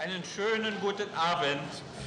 Einen schönen guten Abend.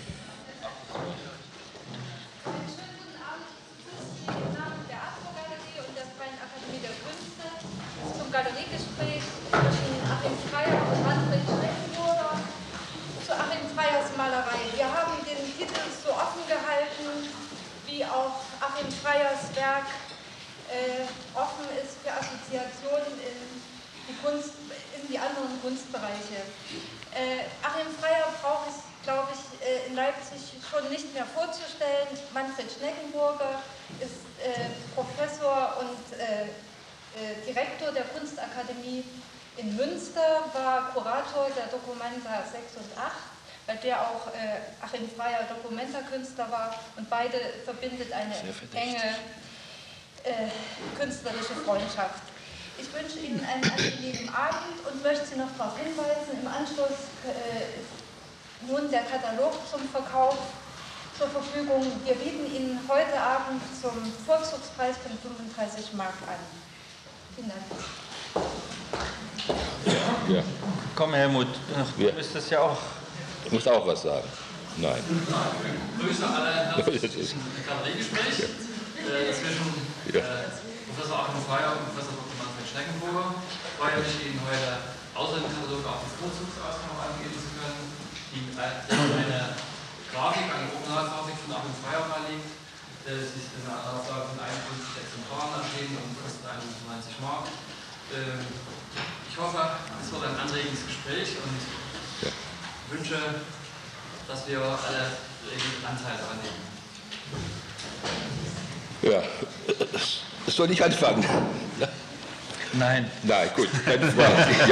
Zum Galeriegespräch zwischen Achim Freyer und Manfred Schneckenburger zu Achim Freyers Malerei. Wir haben den Titel so offen gehalten, wie auch Achim Freyers Werk offen ist für Assoziationen in die anderen Kunstbereiche. Achim Freyer braucht es, glaube ich, in Leipzig schon nicht mehr vorzustellen. Manfred Schneckenburger ist Professor und Direktor der Kunstakademie in Münster, war Kurator der Documenta 6 und 8, bei der auch Achim Freyer Dokumentarkünstler war, und beide verbindet eine enge künstlerische Freundschaft. Ich wünsche Ihnen einen angenehmen Abend und möchte Sie noch darauf hinweisen, im Anschluss ist nun der Katalog zum Verkauf zur Verfügung. Wir bieten Ihnen heute Abend zum Vorzugspreis von 35 Mark an. Vielen Dank. Ja. Komm, Helmut, du müsstest ja auch. Du musst auch was sagen. Nein. Grüße alle herzlich zum Galeriegespräch zwischen Professor Achim Freyer und Professor Dr. Manfred Schneckenburger. Ich freue mich, Ihnen heute außer dem Katalog auch die Vorzugsausgabe angeben zu können, die eine Grafik, eine Originalgrafik von Achim Freyer vorliegt. Es ist in einer Auflage von 51 Exemplaren erschienen und kostet 91 Mark. Ich hoffe, es wird ein anregendes Gespräch und wünsche, dass wir alle Anteil daran nehmen. Ja, soll ich anfangen? Nein. Nein, gut, dann frage ich.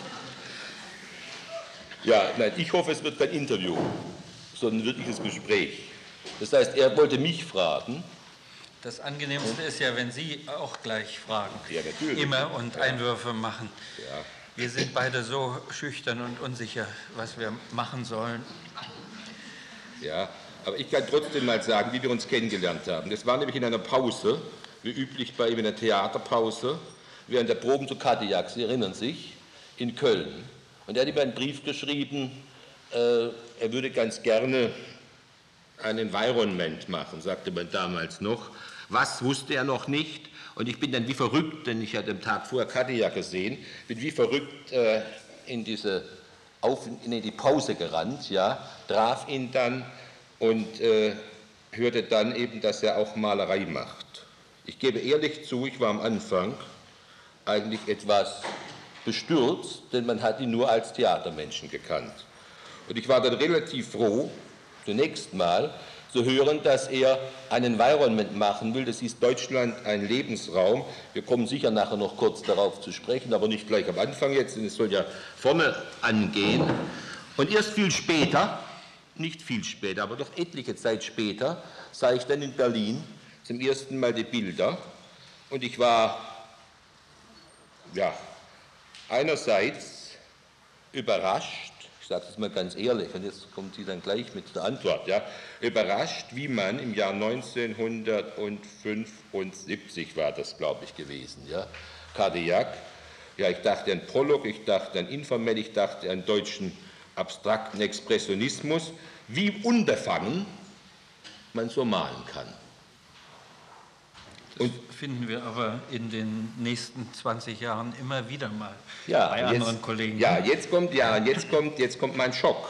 Ja, nein, ich hoffe, es wird kein Interview, sondern ein wirkliches Gespräch. Das heißt, er wollte mich fragen. Das Angenehmste ist ja, wenn Sie auch gleich fragen. Ja, natürlich. Immer und Einwürfe machen. Ja. Wir sind beide so schüchtern und unsicher, was wir machen sollen. Ja, aber ich kann trotzdem mal sagen, wie wir uns kennengelernt haben. Das war nämlich in einer Pause, wie üblich bei ihm in der Theaterpause, während der Proben zu Kadiak, Sie erinnern sich, in Köln. Und er hat ihm einen Brief geschrieben, er würde ganz gerne ein Environment machen, sagte man damals noch. Was wusste er noch nicht? Und ich bin dann wie verrückt, denn ich hatte am Tag vorher Kadiak gesehen, bin wie verrückt in die Pause gerannt, ja, traf ihn dann und hörte dann eben, dass er auch Malerei macht. Ich gebe ehrlich zu, ich war am Anfang eigentlich etwas bestürzt, denn man hat ihn nur als Theatermenschen gekannt. Und ich war dann relativ froh, zunächst mal zu hören, dass er ein Environment machen will. Das hieß Deutschland ein Lebensraum. Wir kommen sicher nachher noch kurz darauf zu sprechen, aber nicht gleich am Anfang jetzt, denn es soll ja vorne angehen. Und erst viel später, nicht viel später, aber doch etliche Zeit später, sah ich dann in Berlin zum ersten Mal die Bilder. Und ich war, ja, einerseits überrascht, ich sage es mal ganz ehrlich, und jetzt kommt sie dann gleich mit der Antwort, ja, überrascht, wie man im Jahr 1975 war das, glaube ich, gewesen, ja, Kadiak, ja, ich dachte an Pollock, ich dachte an Informell, ich dachte an deutschen abstrakten Expressionismus, wie unbefangen man so malen kann. Das finden wir aber in den nächsten 20 Jahren immer wieder mal ja, bei anderen Kollegen. Ja, jetzt kommt mein Schock.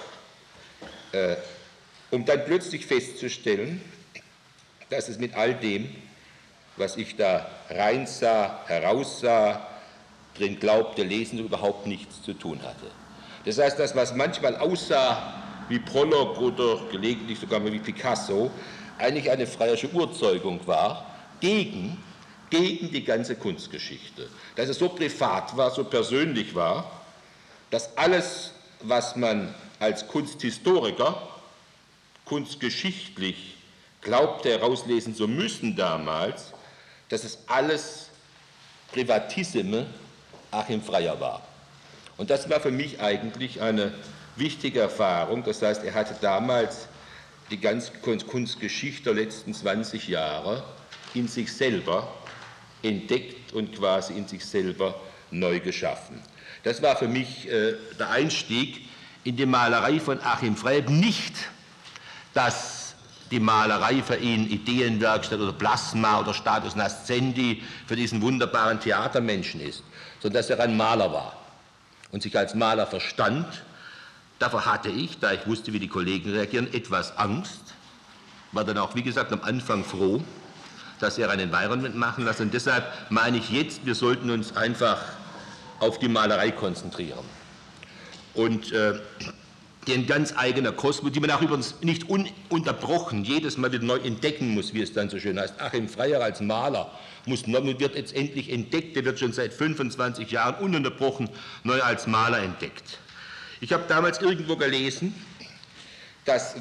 Um dann plötzlich festzustellen, dass es mit all dem, was ich da reinsah, heraussah, drin glaubte, lesen, überhaupt nichts zu tun hatte. Das heißt, das, was manchmal aussah wie Pollock oder gelegentlich sogar wie Picasso, eigentlich eine freierische Urzeugung war, gegen die ganze Kunstgeschichte. Dass es so privat war, so persönlich war, dass alles, was man als Kunsthistoriker, kunstgeschichtlich glaubte herauslesen zu müssen damals, dass es alles Privatissime Achim Freyer war. Und das war für mich eigentlich eine wichtige Erfahrung. Das heißt, er hatte damals die ganze Kunstgeschichte der letzten 20 Jahre in sich selber entdeckt und quasi in sich selber neu geschaffen. Das war für mich der Einstieg in die Malerei von Achim Frey nicht, dass die Malerei für ihn Ideenwerkstatt oder Plasma oder Status Nascendi für diesen wunderbaren Theatermenschen ist, sondern dass er ein Maler war und sich als Maler verstand. Davor hatte ich, da ich wusste, wie die Kollegen reagieren, etwas Angst, war dann auch, wie gesagt, am Anfang froh, dass er ein Environment machen lässt. Und deshalb meine ich jetzt, wir sollten uns einfach auf die Malerei konzentrieren. Und die ein ganz eigener Kosmos, die man auch übrigens nicht ununterbrochen jedes Mal wieder neu entdecken muss, wie es dann so schön heißt. Achim Freyer als Maler wird jetzt endlich entdeckt, der wird schon seit 25 Jahren ununterbrochen neu als Maler entdeckt. Ich habe damals irgendwo gelesen, dass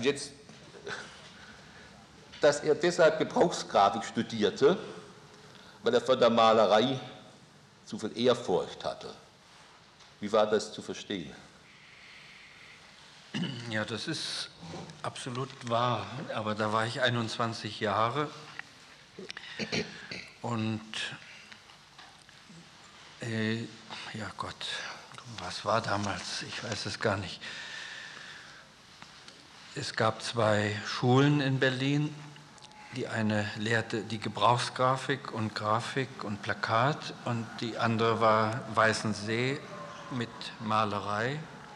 er deshalb Gebrauchsgrafik studierte, weil er vor der Malerei zu viel Ehrfurcht hatte. Wie war das zu verstehen? Ja, das ist absolut wahr, aber da war ich 21 Jahre und ja Gott, was war damals? Ich weiß es gar nicht. Es gab 2 Schulen in Berlin. Die eine lehrte die Gebrauchsgrafik und Grafik und Plakat und die andere war Weißensee mit Malerei.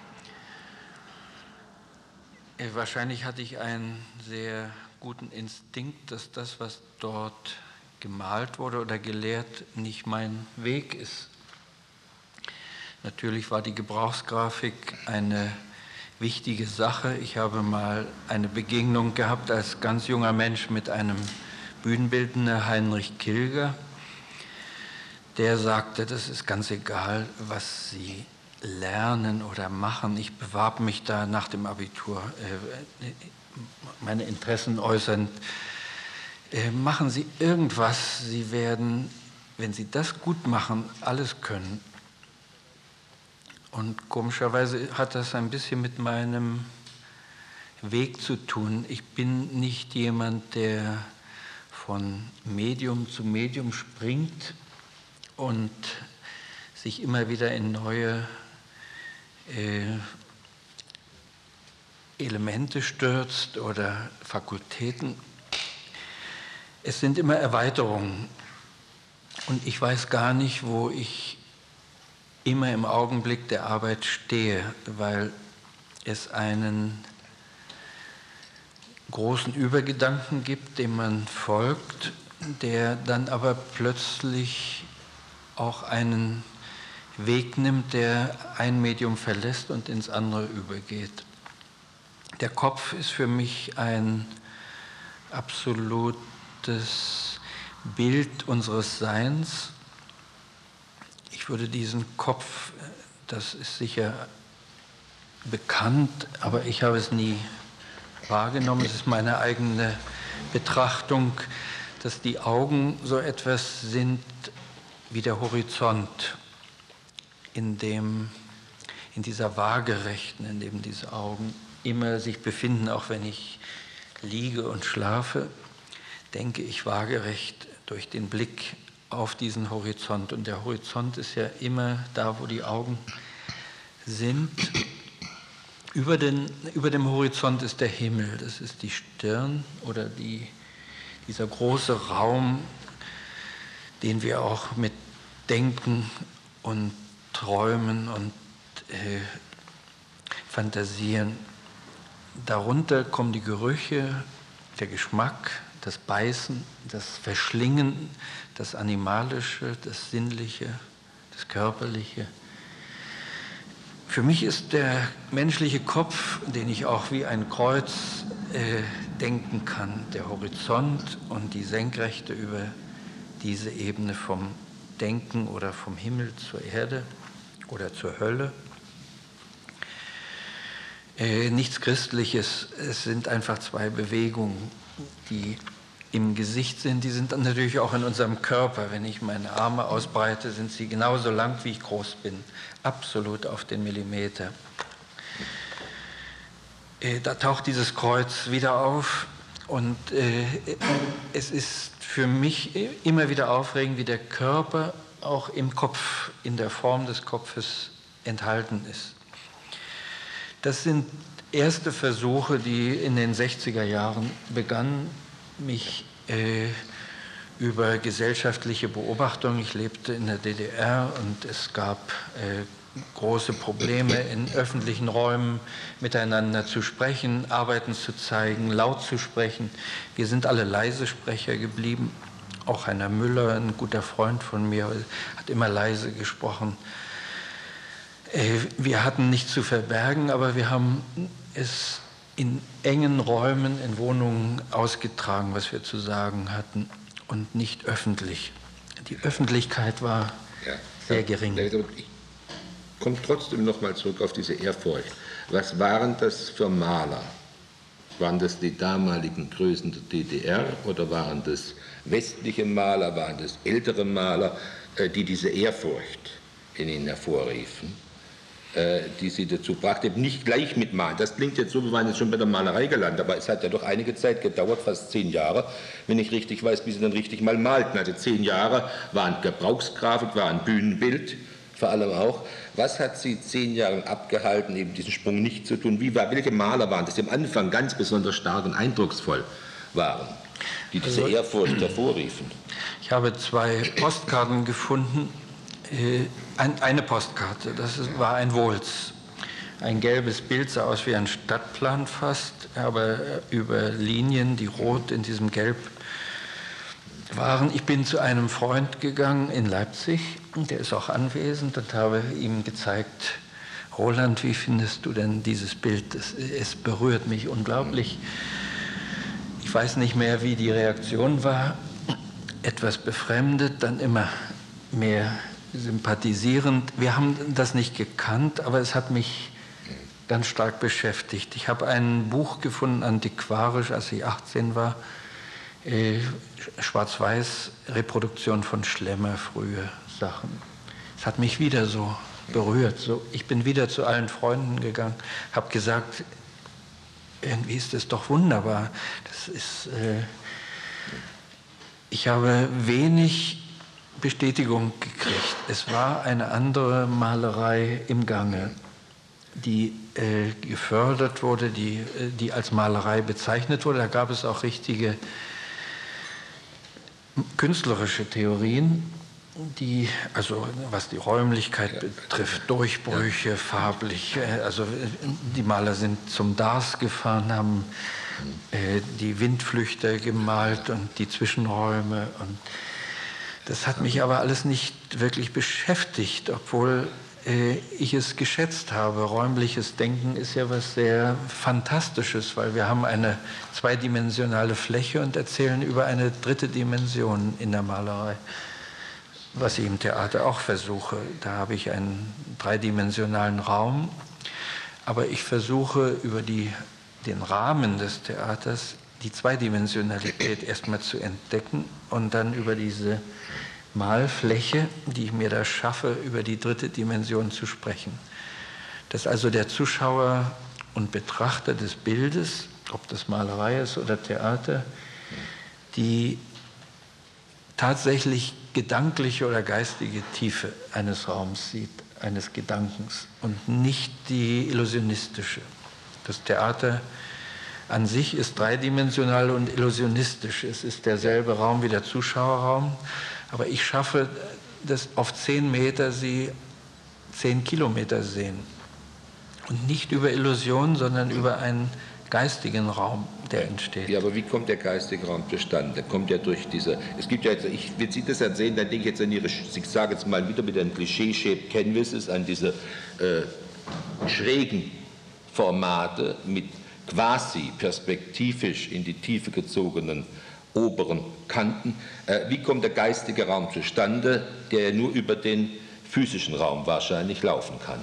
Wahrscheinlich hatte ich einen sehr guten Instinkt, dass das, was dort gemalt wurde oder gelehrt, nicht mein Weg ist. Natürlich war die Gebrauchsgrafik eine wichtige Sache. Ich habe mal eine Begegnung gehabt als ganz junger Mensch mit einem Bühnenbildner, Heinrich Kilger. Der sagte, das ist ganz egal, was Sie lernen oder machen. Ich bewarb mich da nach dem Abitur, meine Interessen äußernd. Machen Sie irgendwas, Sie werden, wenn Sie das gut machen, alles können. Und komischerweise hat das ein bisschen mit meinem Weg zu tun. Ich bin nicht jemand, der von Medium zu Medium springt und sich immer wieder in neue Elemente stürzt oder Fakultäten. Es sind immer Erweiterungen. Und ich weiß gar nicht, wo ich immer im Augenblick der Arbeit stehe, weil es einen großen Übergedanken gibt, dem man folgt, der dann aber plötzlich auch einen Weg nimmt, der ein Medium verlässt und ins andere übergeht. Der Kopf ist für mich ein absolutes Bild unseres Seins. Ich würde diesen Kopf, das ist sicher bekannt, aber ich habe es nie wahrgenommen. Es ist meine eigene Betrachtung, dass die Augen so etwas sind wie der Horizont, in dieser Waagerechten, in dem diese Augen immer sich befinden, auch wenn ich liege und schlafe, denke ich waagerecht durch den Blick auf diesen Horizont. Und der Horizont ist ja immer da, wo die Augen sind. Über dem Horizont ist der Himmel, das ist die Stirn oder dieser große Raum, den wir auch mit Denken und Träumen und Fantasieren. Darunter kommen die Gerüche, der Geschmack, das Beißen, das Verschlingen, das Animalische, das Sinnliche, das Körperliche. Für mich ist der menschliche Kopf, den ich auch wie ein Kreuz denken kann, der Horizont und die Senkrechte über diese Ebene vom Denken oder vom Himmel zur Erde oder zur Hölle. Nichts Christliches, es sind einfach 2 Bewegungen, die im Gesicht sind, die sind dann natürlich auch in unserem Körper. Wenn ich meine Arme ausbreite, sind sie genauso lang, wie ich groß bin, absolut auf den Millimeter. Da taucht dieses Kreuz wieder auf und es ist für mich immer wieder aufregend, wie der Körper auch im Kopf, in der Form des Kopfes enthalten ist. Das sind erste Versuche, die in den 60er Jahren begannen, mich über gesellschaftliche Beobachtungen, ich lebte in der DDR und es gab große Probleme in öffentlichen Räumen miteinander zu sprechen, Arbeiten zu zeigen, laut zu sprechen. Wir sind alle leise Sprecher geblieben. Auch Heiner Müller, ein guter Freund von mir, hat immer leise gesprochen. Wir hatten nichts zu verbergen, aber wir haben es in engen Räumen, in Wohnungen ausgetragen, was wir zu sagen hatten, und nicht öffentlich. Die Öffentlichkeit war sehr gering. Ich komme trotzdem noch mal zurück auf diese Ehrfurcht. Was waren das für Maler? Waren das die damaligen Größen der DDR oder waren das westliche Maler, waren das ältere Maler, die diese Ehrfurcht in ihnen hervorriefen, die sie dazu brachte, nicht gleich mit Malen? Das klingt jetzt so, wir waren jetzt schon bei der Malerei gelandet, aber es hat ja doch einige Zeit gedauert, fast 10 Jahre, wenn ich richtig weiß, bis sie dann richtig mal malten. Also 10 Jahre waren Gebrauchsgrafik, war ein Bühnenbild, vor allem auch. Was hat Sie 10 Jahre abgehalten, eben diesen Sprung nicht zu tun? Welche Maler waren das, die am Anfang ganz besonders stark und eindrucksvoll waren, die diese Ehrfurcht hervorriefen? Ich habe 2 Postkarten gefunden. Eine Postkarte, das war ein Wulz. Ein gelbes Bild, sah aus wie ein Stadtplan fast, aber über Linien, die rot in diesem Gelb waren. Ich bin zu einem Freund gegangen in Leipzig, der ist auch anwesend, und habe ihm gezeigt: Roland, wie findest du denn dieses Bild? Es berührt mich unglaublich. Ich weiß nicht mehr, wie die Reaktion war. Etwas befremdet, dann immer mehr sympathisierend. Wir haben das nicht gekannt, aber es hat mich ganz stark beschäftigt. Ich habe ein Buch gefunden, antiquarisch, als ich 18 war, Schwarz-Weiß, Reproduktion von Schlemmer, frühe Sachen. Es hat mich wieder so berührt. Ich bin wieder zu allen Freunden gegangen, habe gesagt, irgendwie ist das doch wunderbar. Ich habe wenig Bestätigung gekriegt. Es war eine andere Malerei im Gange, die gefördert wurde, die als Malerei bezeichnet wurde. Da gab es auch richtige künstlerische Theorien, die, also was die Räumlichkeit betrifft, Durchbrüche, farblich, also die Maler sind zum Dars gefahren, haben die Windflüchter gemalt und die Zwischenräume, und das hat mich aber alles nicht wirklich beschäftigt, obwohl ich es geschätzt habe. Räumliches Denken ist ja was sehr Fantastisches, weil wir haben eine zweidimensionale Fläche und erzählen über eine dritte Dimension in der Malerei, was ich im Theater auch versuche. Da habe ich einen dreidimensionalen Raum, aber ich versuche über den Rahmen des Theaters die Zweidimensionalität erstmal zu entdecken und dann über diese Malfläche, die ich mir da schaffe, über die dritte Dimension zu sprechen. Dass also der Zuschauer und Betrachter des Bildes, ob das Malerei ist oder Theater, die tatsächlich gedankliche oder geistige Tiefe eines Raums sieht, eines Gedankens, und nicht die illusionistische. Das Theater an sich ist dreidimensional und illusionistisch. Es ist derselbe Raum wie der Zuschauerraum, aber ich schaffe, dass auf 10 Meter Sie 10 Kilometer sehen. Und nicht über Illusion, sondern über einen geistigen Raum, der entsteht. Ja, aber wie kommt der geistige Raum zustande? Der kommt ja durch diese, es gibt ja jetzt, wenn Sie das erzählen, dann denke ich jetzt an Ihre, ich sage jetzt mal wieder mit den Klischee-Shaped Canvases, an diese schrägen Formate mit quasi perspektivisch in die Tiefe gezogenen oberen Kanten. Wie kommt der geistige Raum zustande, der nur über den physischen Raum wahrscheinlich laufen kann?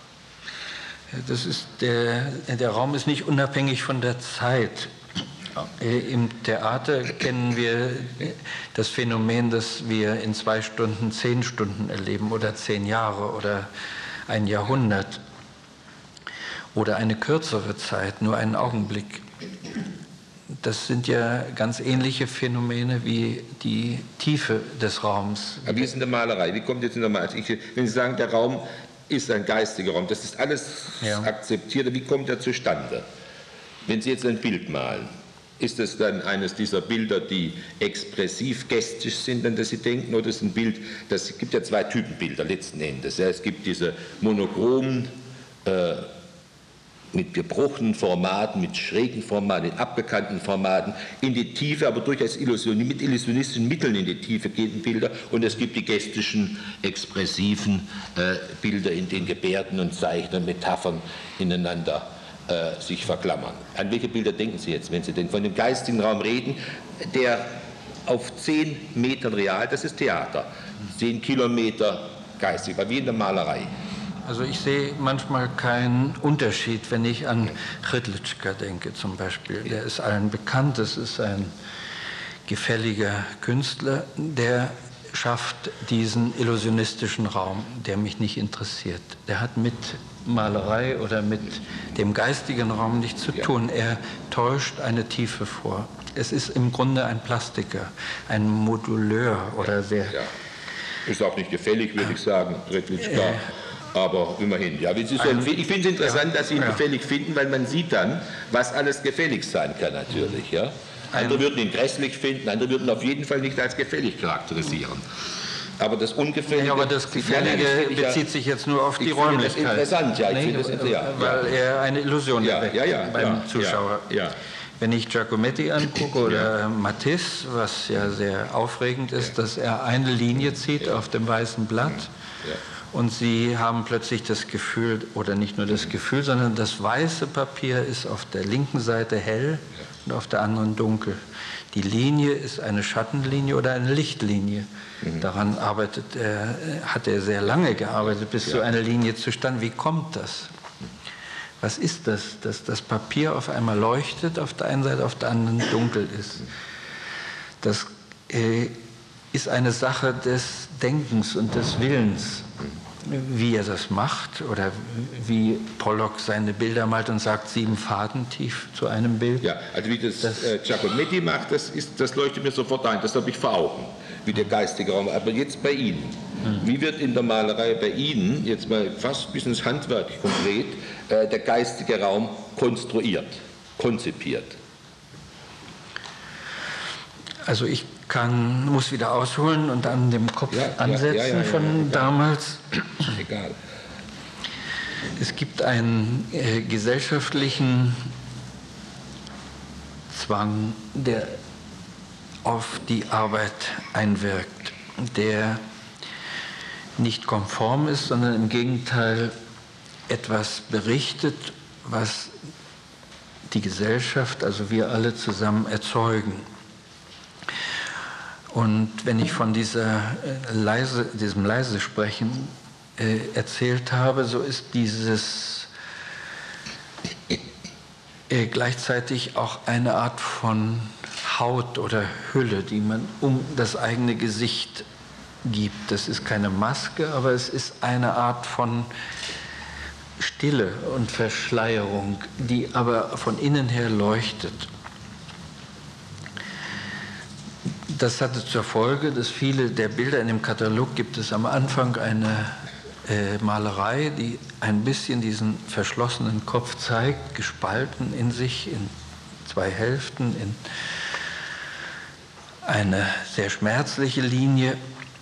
Das ist der Raum ist nicht unabhängig von der Zeit. Im Theater kennen wir das Phänomen, dass wir in 2 Stunden 10 Stunden erleben oder 10 Jahre oder ein Jahrhundert oder eine kürzere Zeit, nur einen Augenblick. Das sind ja ganz ähnliche Phänomene wie die Tiefe des Raums. Aber wie ist in der Malerei? Wie kommt jetzt in der Malerei? Wenn Sie sagen, der Raum ist ein geistiger Raum. Das ist alles akzeptiert. Wie kommt er zustande? Wenn Sie jetzt ein Bild malen, ist es dann eines dieser Bilder, die expressiv gestisch sind, an das Sie denken, oder ist ein Bild, es gibt ja zwei Typen Bilder letzten Endes. Ja, es gibt diese monochromen, mit gebrochenen Formaten, mit schrägen Formaten, in abgekannten Formaten, in die Tiefe, aber durchaus mit illusionistischen Mitteln in die Tiefe gehenden Bilder. Und es gibt die gestischen, expressiven Bilder, in denen Gebärden und Zeichen und Metaphern ineinander sich verklammern. An welche Bilder denken Sie jetzt, wenn Sie denn von dem geistigen Raum reden, der auf 10 Metern real, das ist Theater, 10 Kilometer geistig, wie in der Malerei? Also ich sehe manchmal keinen Unterschied, wenn ich an Hrdlička denke zum Beispiel. Der ist allen bekannt, das ist ein gefälliger Künstler, der schafft diesen illusionistischen Raum, der mich nicht interessiert. Der hat mit Malerei oder mit dem geistigen Raum nichts zu tun. Er täuscht eine Tiefe vor. Es ist im Grunde ein Plastiker, ein Moduleur oder sehr... Ja. Ist auch nicht gefällig, würde ich sagen, Hrdlička. Aber immerhin, ja. Ich finde es interessant, dass Sie ihn gefällig finden, weil man sieht dann, was alles gefällig sein kann natürlich. Ja. Andere würden ihn grässlich finden, andere würden ihn auf jeden Fall nicht als gefällig charakterisieren. Aber das Ungefällige... Ja, aber das Gefällige bezieht sich jetzt nur auf die Räumlichkeit. Das ist interessant, ja. Ich finde das interessant, weil er eine Illusion erweckt beim Zuschauer. Ja. Wenn ich Giacometti angucke oder Matisse, was ja sehr aufregend ist, dass er eine Linie zieht auf dem weißen Blatt. Und Sie haben plötzlich das Gefühl, oder nicht nur das Gefühl, sondern das weiße Papier ist auf der linken Seite hell und auf der anderen dunkel. Die Linie ist eine Schattenlinie oder eine Lichtlinie. Daran hat er sehr lange gearbeitet, bis so eine Linie zustande. Wie kommt das? Was ist das? Dass das Papier auf einmal leuchtet, auf der einen Seite, auf der anderen dunkel ist. Das ist eine Sache des Denkens und des Willens, wie er das macht oder wie Pollock seine Bilder malt und sagt 7 Faden tief zu einem Bild. Ja, also wie das Giacometti macht, das leuchtet mir sofort ein, das habe ich vor Augen, wie der geistige Raum. Aber jetzt bei Ihnen, wie wird in der Malerei bei Ihnen, jetzt mal fast bis ins Handwerk konkret, der geistige Raum konstruiert, konzipiert? Also ich muss wieder ausholen und an dem Kopf ansetzen von damals. Egal. Es gibt einen gesellschaftlichen Zwang, der auf die Arbeit einwirkt, der nicht konform ist, sondern im Gegenteil etwas berichtet, was die Gesellschaft, also wir alle zusammen erzeugen. Und wenn ich von diesem leise Sprechen erzählt habe, so ist dieses gleichzeitig auch eine Art von Haut oder Hülle, die man um das eigene Gesicht gibt. Das ist keine Maske, aber es ist eine Art von Stille und Verschleierung, die aber von innen her leuchtet. Das hatte zur Folge, dass viele der Bilder in dem Katalog gibt es am Anfang eine Malerei, die ein bisschen diesen verschlossenen Kopf zeigt, gespalten in sich, in 2 Hälften, in eine sehr schmerzliche Linie.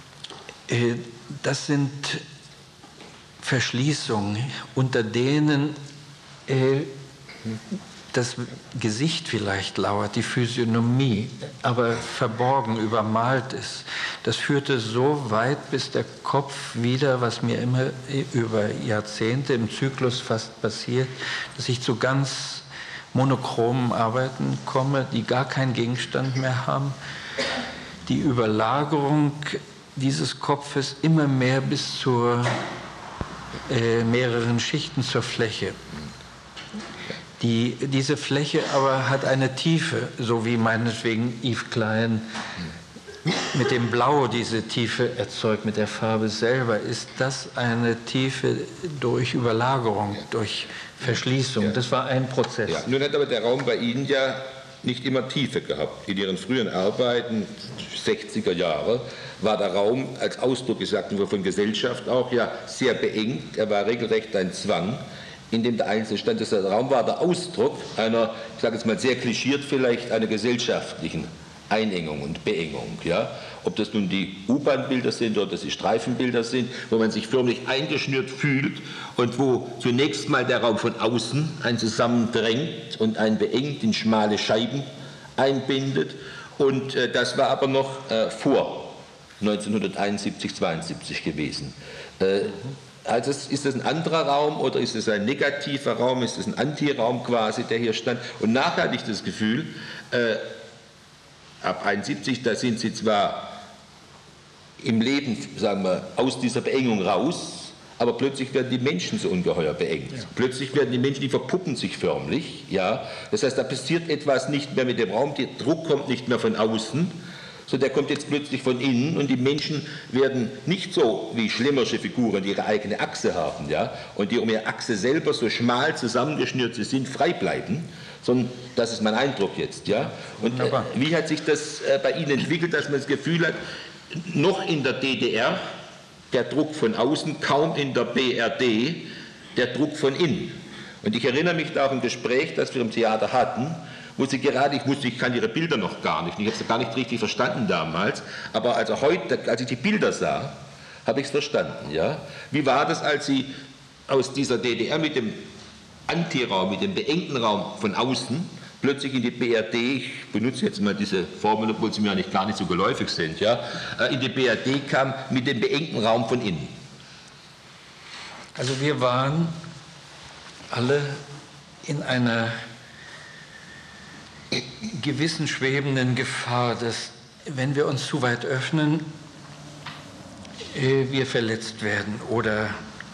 Das sind Verschließungen, unter denen das Gesicht vielleicht lauert, die Physiognomie, aber verborgen, übermalt ist. Das führte so weit, bis der Kopf wieder, was mir immer über Jahrzehnte im Zyklus fast passiert, dass ich zu ganz monochromen Arbeiten komme, die gar keinen Gegenstand mehr haben. Die Überlagerung dieses Kopfes immer mehr bis zur mehreren Schichten zur Fläche. Diese Fläche aber hat eine Tiefe, so wie meinetwegen Yves Klein mit dem Blau diese Tiefe erzeugt, mit der Farbe selber. Ist das eine Tiefe durch Überlagerung, durch Verschließung? Das war ein Prozess. Ja. Nun hat aber der Raum bei Ihnen ja nicht immer Tiefe gehabt. In ihren frühen Arbeiten, 60er Jahre, war der Raum als Ausdruck, gesagt wurde von Gesellschaft auch, ja sehr beengt. Er war regelrecht ein Zwang, in dem der Einzelne stand. Der Raum war der Ausdruck einer, ich sage jetzt mal sehr klischiert vielleicht, einer gesellschaftlichen Einengung und Beengung. Ja? Ob das nun die U-Bahn-Bilder sind oder die Streifenbilder sind, wo man sich förmlich eingeschnürt fühlt und wo zunächst mal der Raum von außen einen zusammendrängt und einen beengt in schmale Scheiben einbindet. Und das war aber noch vor 1971, 72 gewesen. Also ist das ein anderer Raum oder ist es ein negativer Raum, ist es ein Antiraum quasi, der hier stand? Und nachher hatte ich das Gefühl, ab 71, da sind sie zwar im Leben, sagen wir, aus dieser Beengung raus, aber plötzlich werden die Menschen so ungeheuer beengt. Ja. Plötzlich werden die Menschen, die verpuppen sich förmlich. Ja? Das heißt, da passiert etwas nicht mehr mit dem Raum, der Druck kommt nicht mehr von außen, sondern der kommt jetzt plötzlich von innen und die Menschen werden nicht so wie Schlemmersche Figuren, die ihre eigene Achse haben, ja? Und die um ihre Achse selber so schmal zusammengeschnürt sind, frei bleiben, sondern das ist mein Eindruck jetzt. Ja? Und wie hat sich das bei Ihnen entwickelt, dass man das Gefühl hat, noch in der DDR der Druck von außen, kaum in der BRD der Druck von innen. Und ich erinnere mich da an ein Gespräch, das wir im Theater hatten, wo sie gerade, ich kann Ihre Bilder noch gar nicht, ich habe sie gar nicht richtig verstanden damals, aber also heute, als ich die Bilder sah, habe ich es verstanden. Ja? Wie war das, als Sie aus dieser DDR mit dem Antiraum, mit dem beengten Raum von außen, plötzlich in die BRD, ich benutze jetzt mal diese Formel, obwohl sie mir eigentlich gar nicht so geläufig sind, ja, in die BRD kam mit dem beengten Raum von innen? Also wir waren alle in einer gewissen schwebenden Gefahr, dass, wenn wir uns zu weit öffnen, wir verletzt werden oder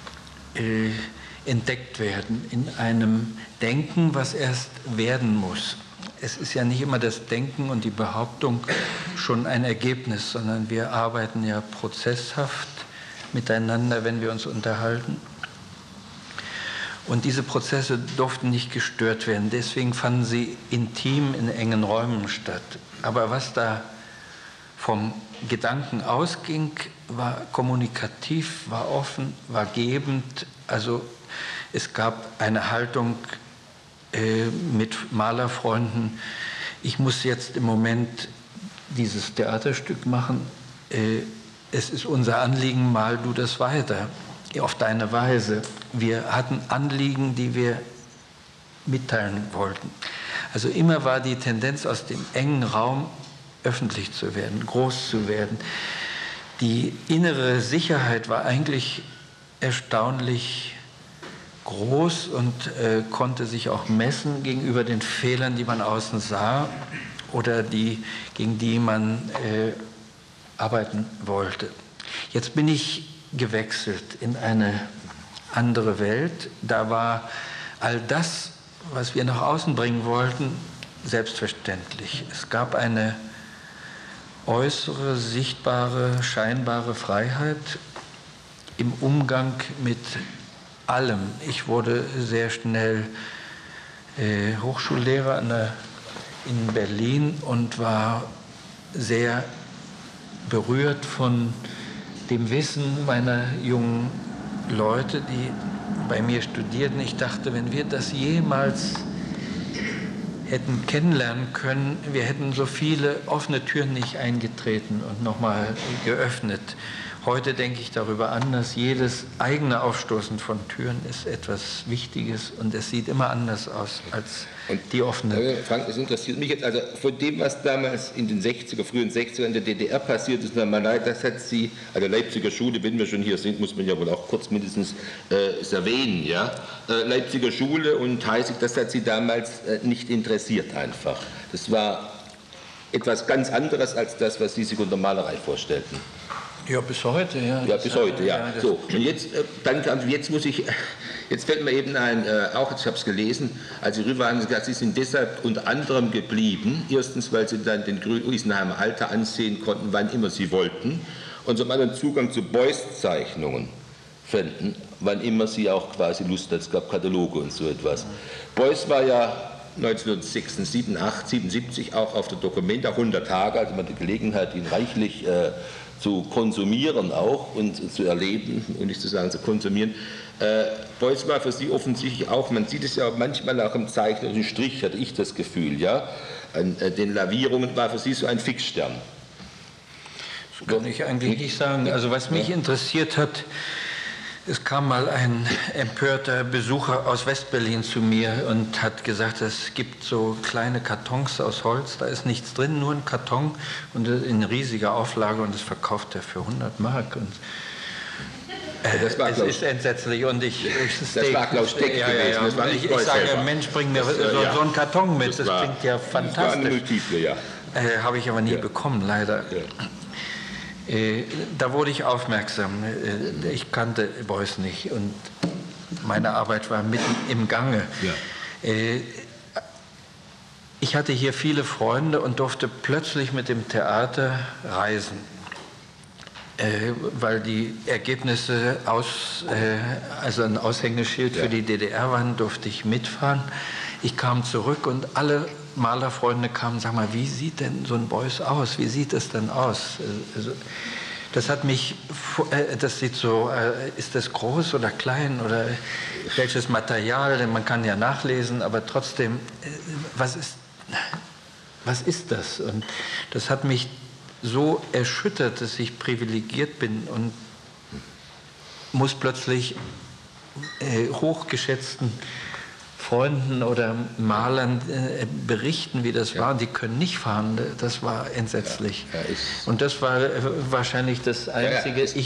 entdeckt werden in einem Denken, was erst werden muss. Es ist ja nicht immer das Denken und die Behauptung schon ein Ergebnis, sondern wir arbeiten ja prozesshaft miteinander, wenn wir uns unterhalten. Und diese Prozesse durften nicht gestört werden. Deswegen fanden sie intim in engen Räumen statt. Aber was da vom Gedanken ausging, war kommunikativ, war offen, war gebend. Also es gab eine Haltung mit Malerfreunden, ich muss jetzt im Moment dieses Theaterstück machen, es ist unser Anliegen, mal du das weiter, auf deine Weise. Wir hatten Anliegen, die wir mitteilen wollten. Also immer war die Tendenz, aus dem engen Raum öffentlich zu werden, groß zu werden. Die innere Sicherheit war eigentlich erstaunlich groß und konnte sich auch messen gegenüber den Fehlern, die man außen sah oder gegen die man arbeiten wollte. Jetzt bin ich gewechselt in eine andere Welt. Da war all das, was wir nach außen bringen wollten, selbstverständlich. Es gab eine äußere, sichtbare, scheinbare Freiheit im Umgang mit allem. Ich wurde sehr schnell Hochschullehrer in Berlin und war sehr berührt von dem Wissen meiner jungen Leute, die bei mir studierten. Ich dachte, wenn wir das jemals hätten kennenlernen können, wir hätten so viele offene Türen nicht eingetreten und nochmal geöffnet. Heute denke ich darüber anders. Jedes eigene Aufstoßen von Türen ist etwas Wichtiges und es sieht immer anders aus als die offene. Frank, das interessiert mich jetzt, also von dem, was damals in den 60er, frühen 60er in der DDR passiert ist, mal leid, das hat Sie, also Leipziger Schule, wenn wir schon hier sind, muss man ja wohl auch kurz mindestens erwähnen, ja. Leipziger Schule und Heisig, das hat Sie damals nicht interessiert einfach. Das war etwas ganz anderes als das, was Sie sich unter Malerei vorstellten. Ja, bis heute, ja. Ja, bis heute, ja. So, und jetzt, jetzt fällt mir eben ein, auch, ich habe es gelesen, als Sie rüber waren, Sie sind deshalb unter anderem geblieben, erstens, weil Sie dann den Isenheimer Alter ansehen konnten, wann immer Sie wollten, und zum anderen Zugang zu Beuys Zeichnungen fänden, wann immer Sie auch quasi Lust hatten, es gab Kataloge und so etwas. Beuys war ja 1977 auch auf der Documenta 100 Tage, also man die Gelegenheit, ihn reichlich zu konsumieren auch und zu erleben und nicht zu sagen zu konsumieren. Beuys war für Sie offensichtlich auch, man sieht es ja manchmal auch im zeichnerischen Strich, hatte ich das Gefühl, ja, an den Lavierungen war für Sie so ein Fixstern. Das kann ich eigentlich nicht sagen. Also was mich interessiert hat, es kam mal ein empörter Besucher aus Westberlin zu mir und hat gesagt, es gibt so kleine Kartons aus Holz, da ist nichts drin, nur ein Karton und in riesiger Auflage und das verkauft er für 100 Mark. Und das war, es ist entsetzlich und das war Klaus Steck gewesen. Das war nicht ich sage, Mensch, bring mir so einen Karton mit, das klingt ja fantastisch. Das war eine Multiple, ja. Habe ich aber nie bekommen, leider. Ja. Da wurde ich aufmerksam. Ich kannte Beuys nicht und meine Arbeit war mitten im Gange. Ja. Ich hatte hier viele Freunde und durfte plötzlich mit dem Theater reisen, weil die Ergebnisse also ein Aushängeschild für die DDR waren, durfte ich mitfahren. Ich kam zurück und alle Malerfreunde kamen und sagten mal, wie sieht denn so ein Beuys aus? Wie sieht es denn aus? Also, das hat mich, das sieht so, ist das groß oder klein oder welches Material? Denn man kann ja nachlesen, aber trotzdem, was ist das? Und das hat mich so erschüttert, dass ich privilegiert bin und muss plötzlich hochgeschätzten Freunden oder Malern berichten, wie das war. Die können nicht fahren. Das war entsetzlich. Und das war wahrscheinlich das Einzige. Es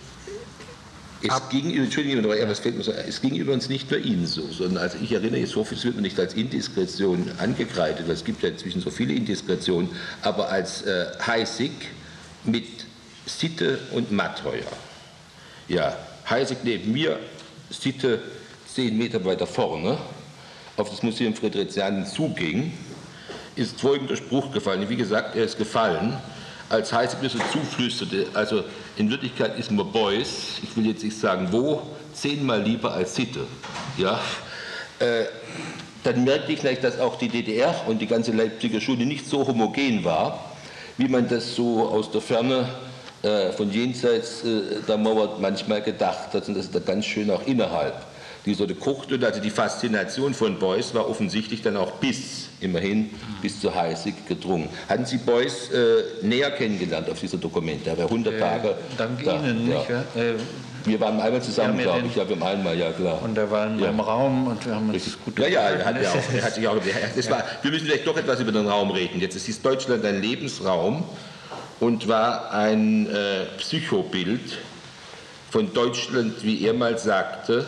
ging übrigens nicht nur Ihnen so, sondern also ich erinnere, so viel wird mir nicht als Indiskretion angekreidet, weil es gibt ja inzwischen so viele Indiskretionen, aber als Heisig mit Sitte und Mattheuer. Ja, Heisig neben mir, Sitte 10 Meter weiter vorne, auf das Museum Friedrichshain zuging, ist folgender Spruch gefallen. Wie gesagt, er ist gefallen, als Heisig mir so zuflüsterte, also in Wirklichkeit ist mir Beuys, ich will jetzt nicht sagen wo, 10-mal lieber als Sitte. Ja? Dann merkte ich gleich, dass auch die DDR und die ganze Leipziger Schule nicht so homogen war, wie man das so aus der Ferne von jenseits der Mauer manchmal gedacht hat, und das ist da ganz schön auch innerhalb. Dieser Kochstunde, also die Faszination von Beuys war offensichtlich dann auch immerhin bis zu Heisig gedrungen. Hatten Sie Beuys näher kennengelernt auf dieser Dokumente? Er war 100 Tage dank Ihnen, ja. Nicht? Wir waren einmal zusammen, glaube ich. Ja, wir haben einmal, ja klar. Und er war in meinem Raum und wir haben uns gut er hat sich auch. Wir müssen vielleicht doch etwas über den Raum reden. Jetzt ist Deutschland ein Lebensraum und war ein Psychobild von Deutschland, wie er mal sagte,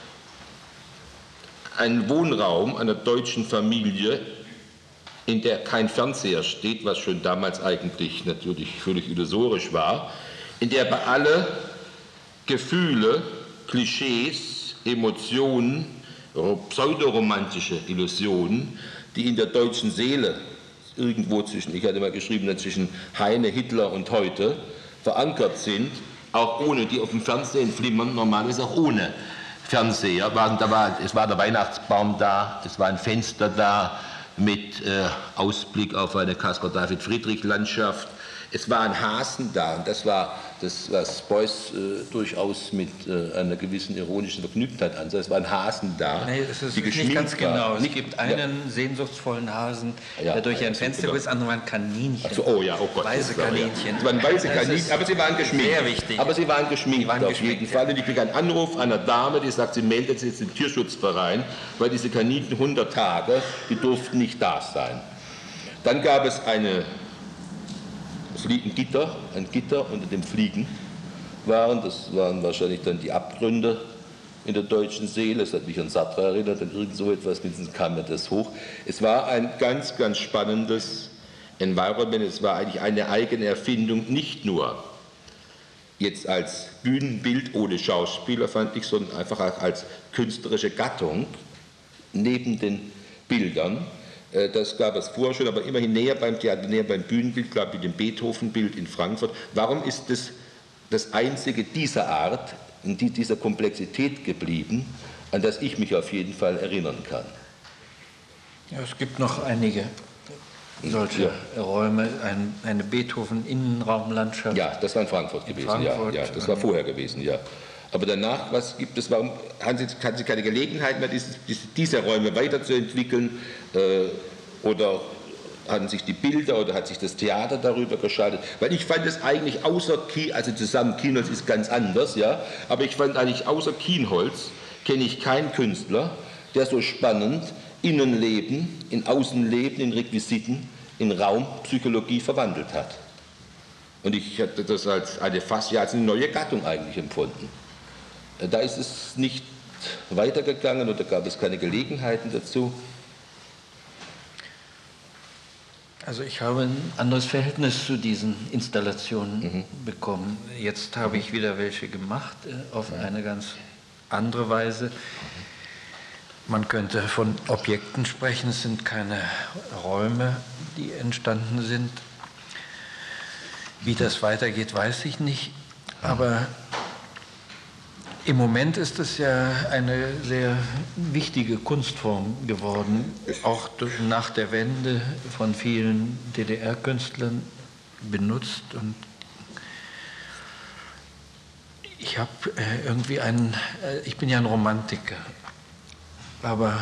ein Wohnraum einer deutschen Familie, in der kein Fernseher steht, was schon damals eigentlich natürlich völlig illusorisch war, in der aber alle Gefühle, Klischees, Emotionen, pseudoromantische Illusionen, die in der deutschen Seele irgendwo zwischen, ich hatte mal geschrieben, zwischen Heine, Hitler und heute verankert sind, auch ohne die auf dem Fernsehen flimmern, normal ist auch ohne Fernseher. Es war der Weihnachtsbaum da, es war ein Fenster da mit Ausblick auf eine Caspar-David-Friedrich-Landschaft. Es war ein Hasen da und das war das, was Beuys durchaus mit einer gewissen ironischen Vergnügtheit ansah. Es war ein Hasen da, nee, es ist nicht ganz genau. Es gibt einen sehnsuchtsvollen Hasen, der durch ein Fenster ist, andere waren Kaninchen. So, oh ja, oh Gott. Weiße Kaninchen. Es waren weiße Kaninchen, aber sie waren geschminkt. Sehr wichtig. Aber sie waren geschminkt auf jeden Fall. Und ich kriege einen Anruf einer Dame, die sagt, sie meldet sich jetzt im Tierschutzverein, weil diese Kaninchen 100 Tage, die durften nicht da sein. Dann gab es ein Gitter unter dem Fliegen waren. Das waren wahrscheinlich dann die Abgründe in der deutschen Seele. Es hat mich an Sartre erinnert, an irgend so etwas, mindestens kam mir das hoch. Es war ein ganz, ganz spannendes Environment. Es war eigentlich eine eigene Erfindung, nicht nur jetzt als Bühnenbild ohne Schauspieler, fand ich, sondern einfach als künstlerische Gattung neben den Bildern. Das gab es vorher schon, aber immerhin näher beim Theater, näher beim Bühnenbild, glaube ich, mit dem Beethoven-Bild in Frankfurt. Warum ist das einzige dieser Art, in dieser Komplexität geblieben, an das ich mich auf jeden Fall erinnern kann? Ja, es gibt noch einige solche Räume, eine Beethoven-Innenraumlandschaft. Ja, das war in Frankfurt gewesen, Frankfurt, ja, das war vorher gewesen, ja. Aber danach, was gibt es, warum haben Sie keine Gelegenheit mehr, diese Räume weiterzuentwickeln? Oder hatten sich die Bilder oder hat sich das Theater darüber geschaltet? Weil ich fand es eigentlich außer also zusammen Kienholz ist ganz anders, ja, aber ich fand eigentlich außer Kienholz kenne ich keinen Künstler, der so spannend Innenleben, in Außenleben, in Requisiten, in Raumpsychologie verwandelt hat. Und ich hatte das als als eine neue Gattung eigentlich empfunden. Da ist es nicht weitergegangen oder gab es keine Gelegenheiten dazu. Also ich habe ein anderes Verhältnis zu diesen Installationen bekommen. Jetzt habe ich wieder welche gemacht, auf eine ganz andere Weise. Man könnte von Objekten sprechen, es sind keine Räume, die entstanden sind. Wie das weitergeht, weiß ich nicht. Aber im Moment ist es ja eine sehr wichtige Kunstform geworden, auch nach der Wende von vielen DDR-Künstlern benutzt. Und ich habe irgendwie ich bin ja ein Romantiker, aber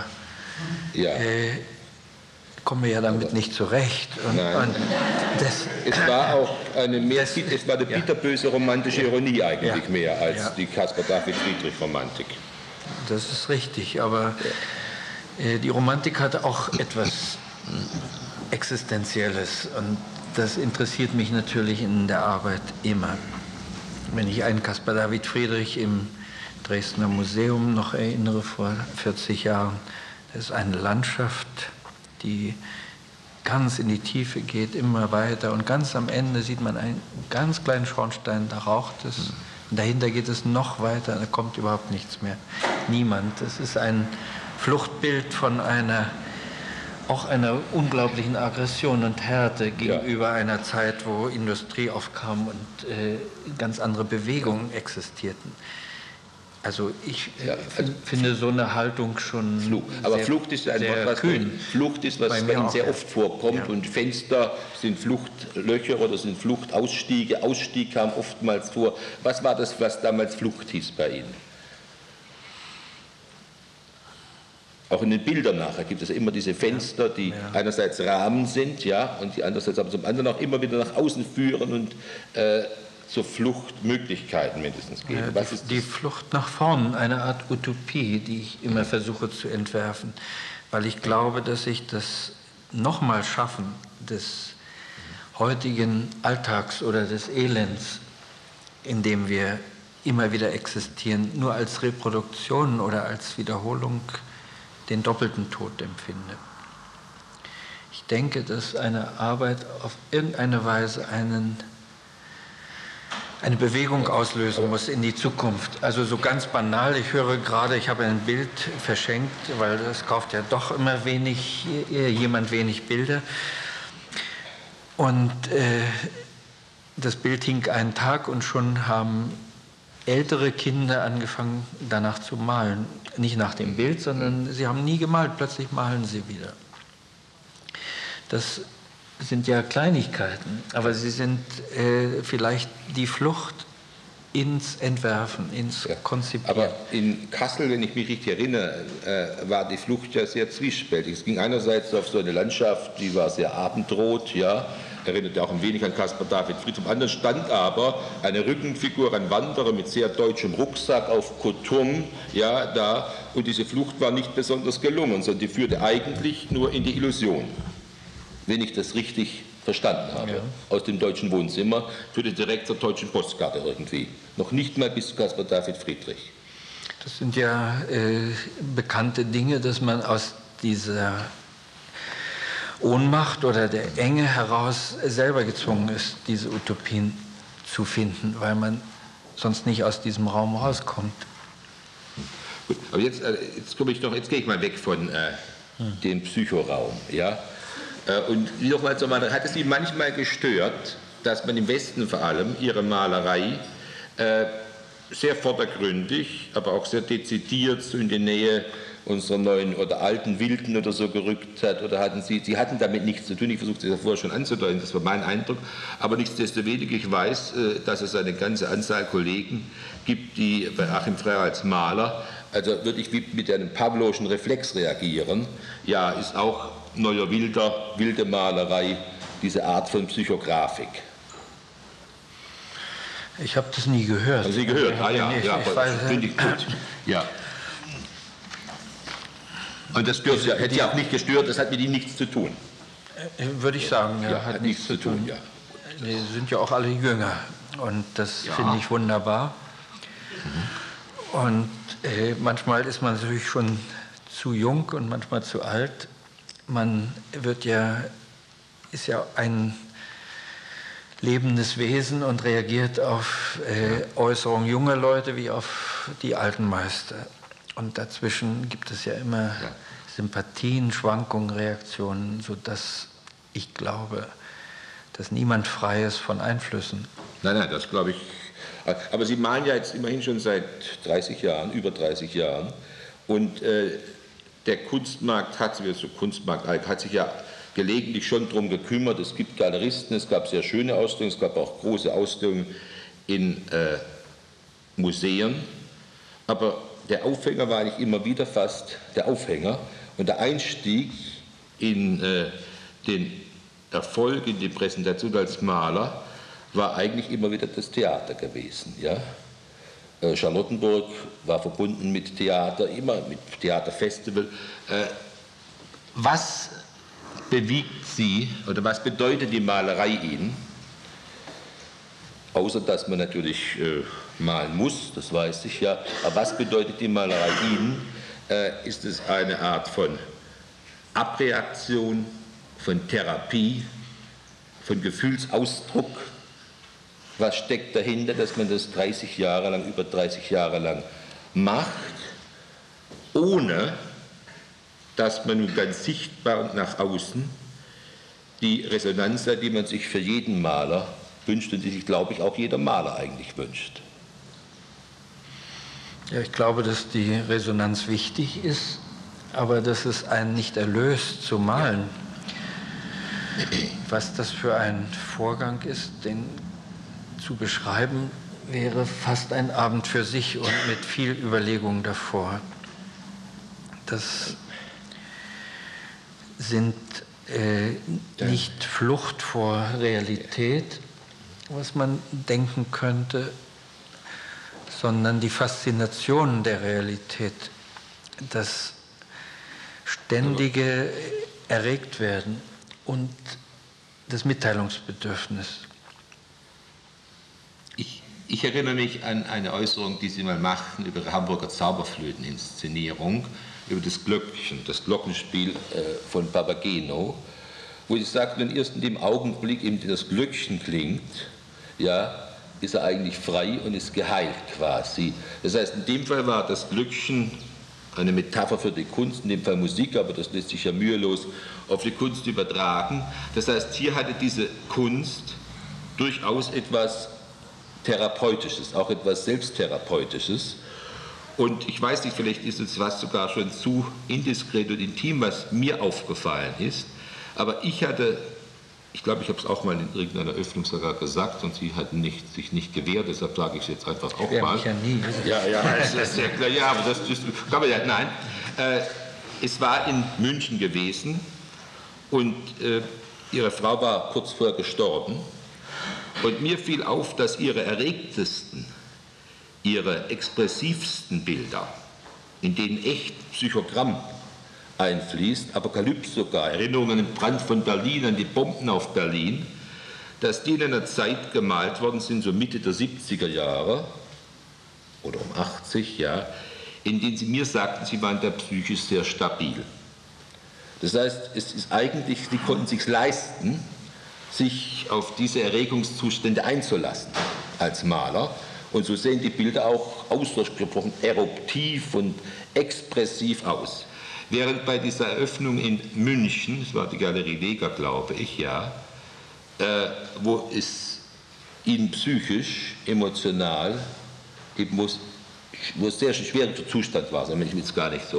komme ja damit nicht zurecht. Und es war auch eine bitterböse romantische Ironie eigentlich mehr als die Caspar David Friedrich Romantik. Das ist richtig, aber die Romantik hatte auch etwas Existenzielles und das interessiert mich natürlich in der Arbeit immer. Wenn ich einen Caspar David Friedrich im Dresdner Museum noch erinnere vor 40 Jahren, das ist eine Landschaft, die ganz in die Tiefe geht, immer weiter. Und ganz am Ende sieht man einen ganz kleinen Schornstein, da raucht es. Und dahinter geht es noch weiter, da kommt überhaupt nichts mehr. Niemand. Das ist ein Fluchtbild von einer unglaublichen Aggression und Härte gegenüber einer Zeit, wo Industrie aufkam und ganz andere Bewegungen existierten. Also ich finde so eine Haltung schon Aber Flucht ist ein Wort, was kühn. Flucht ist, was bei Ihnen sehr oft vorkommt. Ja. Und Fenster sind Fluchtlöcher oder sind Fluchtausstiege. Ausstieg kam oftmals vor. Was war das, was damals Flucht hieß bei Ihnen? Auch in den Bildern nachher gibt es immer diese Fenster, die einerseits Rahmen sind, und die andererseits aber zum anderen auch immer wieder nach außen führen und zur Fluchtmöglichkeiten mindestens geben. Ja, die Flucht nach vorn, eine Art Utopie, die ich immer versuche zu entwerfen, weil ich glaube, dass sich das nochmal Schaffen des heutigen Alltags oder des Elends, in dem wir immer wieder existieren, nur als Reproduktion oder als Wiederholung den doppelten Tod empfinde. Ich denke, dass eine Arbeit auf irgendeine Weise eine Bewegung auslösen muss in die Zukunft. Also so ganz banal, ich höre gerade, ich habe ein Bild verschenkt, weil es kauft ja doch immer jemand wenig Bilder. Und das Bild hing einen Tag und schon haben ältere Kinder angefangen, danach zu malen. Nicht nach dem Bild, sondern sie haben nie gemalt, plötzlich malen sie wieder. Das sind ja Kleinigkeiten, aber sie sind vielleicht die Flucht ins Entwerfen, ins Konzipieren. Aber in Kassel, wenn ich mich richtig erinnere, war die Flucht ja sehr zwiespältig. Es ging einerseits auf so eine Landschaft, die war sehr abendrot, erinnert ja auch ein wenig an Caspar David Friedrich. Zum anderen stand aber eine Rückenfigur, ein Wanderer mit sehr deutschem Rucksack auf Koturn, da, und diese Flucht war nicht besonders gelungen, sondern die führte eigentlich nur in die Illusion. Wenn ich das richtig verstanden habe, aus dem deutschen Wohnzimmer, führte direkt zur deutschen Postkarte irgendwie. Noch nicht mal bis zu Caspar David Friedrich. Das sind ja bekannte Dinge, dass man aus dieser Ohnmacht oder der Enge heraus selber gezwungen ist, diese Utopien zu finden, weil man sonst nicht aus diesem Raum rauskommt. Gut, aber jetzt gehe ich mal weg von dem Psychoraum, Und nochmal, hat es Sie manchmal gestört, dass man im Westen vor allem Ihre Malerei sehr vordergründig, aber auch sehr dezidiert so in die Nähe unserer neuen oder alten Wilden oder so gerückt hat, oder hatten Sie hatten damit nichts zu tun, ich versuchte es ja vorher schon anzudeuten, das war mein Eindruck, aber nichtsdestoweniger, ich weiß, dass es eine ganze Anzahl Kollegen gibt, die bei Achim Freyer als Maler, also würde ich mit einem pavlovschen Reflex reagieren, ja, ist auch neuer wilde Malerei, diese Art von Psychografik. Ich habe das nie gehört. Haben Sie gehört? Ah ja, ja, finde ich gut. Ja. Und das hätte ja auch nicht gestört, das hat mit ihm nichts zu tun. Würde ich sagen, ja, hat nichts zu tun. Ja. Die sind ja auch alle jünger und das finde ich wunderbar. Und manchmal ist man natürlich schon zu jung und manchmal zu alt. Man ist ja ein lebendes Wesen und reagiert auf Äußerungen junger Leute wie auf die alten Meister. Und dazwischen gibt es ja immer Sympathien, Schwankungen, Reaktionen, sodass ich glaube, dass niemand frei ist von Einflüssen. Nein, das glaube ich. Aber Sie malen ja jetzt immerhin schon seit 30 Jahren, über 30 Jahren. Und der Kunstmarkt hat sich ja gelegentlich schon darum gekümmert. Es gibt Galeristen, es gab sehr schöne Ausstellungen, es gab auch große Ausstellungen in Museen. Aber der Aufhänger war eigentlich immer wieder fast der Aufhänger. Und der Einstieg in den Erfolg, in die Präsentation als Maler, war eigentlich immer wieder das Theater gewesen. Ja? Charlottenburg war verbunden mit Theater, immer mit Theaterfestival. Was bewegt Sie oder was bedeutet die Malerei Ihnen? Außer dass man natürlich malen muss, das weiß ich ja, aber was bedeutet die Malerei Ihnen? Ist es eine Art von Abreaktion, von Therapie, von Gefühlsausdruck? Was steckt dahinter, dass man das 30 Jahre lang, über 30 Jahre lang macht, ohne dass man nun ganz sichtbar und nach außen die Resonanz hat, die man sich für jeden Maler wünscht und die sich, glaube ich, auch jeder Maler eigentlich wünscht? Ja, ich glaube, dass die Resonanz wichtig ist, aber dass es einen nicht erlöst zu malen. Was das für ein Vorgang ist, den zu beschreiben, wäre fast ein Abend für sich und mit viel Überlegung davor. Das sind nicht Flucht vor Realität, was man denken könnte, sondern die Faszination der Realität, das ständige Erregtwerden und das Mitteilungsbedürfnis. Ich erinnere mich an eine Äußerung, die Sie mal machten über Ihre Hamburger Zauberflöteninszenierung, über das Glockenspiel von Papageno, wo Sie sagten, erst in dem Augenblick, in dem das Glöckchen klingt, ja, ist er eigentlich frei und ist geheilt quasi. Das heißt, in dem Fall war das Glöckchen eine Metapher für die Kunst, in dem Fall Musik, aber das lässt sich ja mühelos auf die Kunst übertragen. Das heißt, hier hatte diese Kunst durchaus etwas Therapeutisches, auch etwas Selbsttherapeutisches. Und ich weiß nicht, vielleicht ist es was sogar schon zu indiskret und intim, was mir aufgefallen ist, aber ich glaube, ich habe es auch mal in irgendeiner Öffnung sogar gesagt und Sie hatten sich nicht gewehrt, deshalb sage ich es jetzt einfach auch mal. Mich ja nie. Ja, das ist sehr klar, ja, aber das kann man ja, nein. Es war in München gewesen und Ihre Frau war kurz vorher gestorben. Und mir fiel auf, dass Ihre erregtesten, Ihre expressivsten Bilder, in denen echt Psychogramm einfließt, Apokalypse sogar, Erinnerungen an den Brand von Berlin, an die Bomben auf Berlin, dass die in einer Zeit gemalt worden sind, so Mitte der 70er Jahre oder um 80, ja, in denen Sie mir sagten, Sie waren da psychisch sehr stabil. Das heißt, es ist eigentlich, Sie konnten es sich leisten, sich auf diese Erregungszustände einzulassen als Maler. Und so sehen die Bilder auch ausgesprochen eruptiv und expressiv aus. Während bei dieser Eröffnung in München, das war die Galerie Vega, glaube ich, ja, wo es Ihnen psychisch, emotional, eben wo es sehr schwerer Zustand war, das will ich jetzt gar nicht so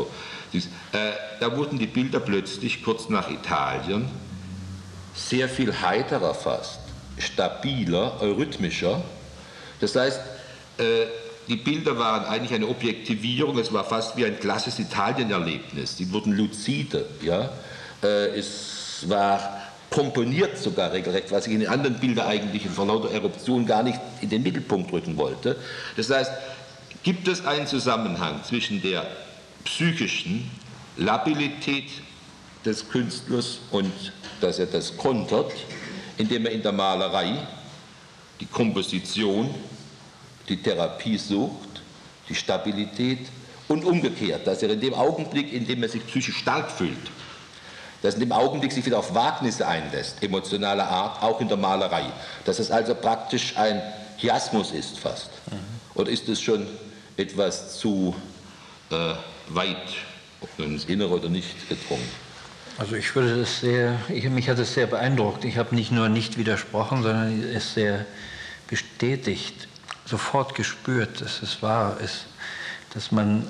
Da wurden die Bilder plötzlich kurz nach Italien sehr viel heiterer fast, stabiler, eurythmischer. Das heißt, die Bilder waren eigentlich eine Objektivierung, es war fast wie ein klassisches Italien-Erlebnis. Die wurden luzide, ja. Es war komponiert sogar regelrecht, was ich in den anderen Bildern eigentlich vor lauter Eruption gar nicht in den Mittelpunkt rücken wollte. Das heißt, gibt es einen Zusammenhang zwischen der psychischen Labilität des Künstlers und dass er das kontert, indem er in der Malerei die Komposition, die Therapie sucht, die Stabilität und umgekehrt, dass er in dem Augenblick, in dem er sich psychisch stark fühlt, dass in dem Augenblick sich wieder auf Wagnisse einlässt, emotionaler Art, auch in der Malerei. Dass es also praktisch ein Chiasmus ist fast. Oder ist es schon etwas zu weit ins Innere oder nicht gedrungen? Also ich würde das mich hat es sehr beeindruckt. Ich habe nicht nur nicht widersprochen, sondern es sehr bestätigt, sofort gespürt, dass es wahr ist, dass man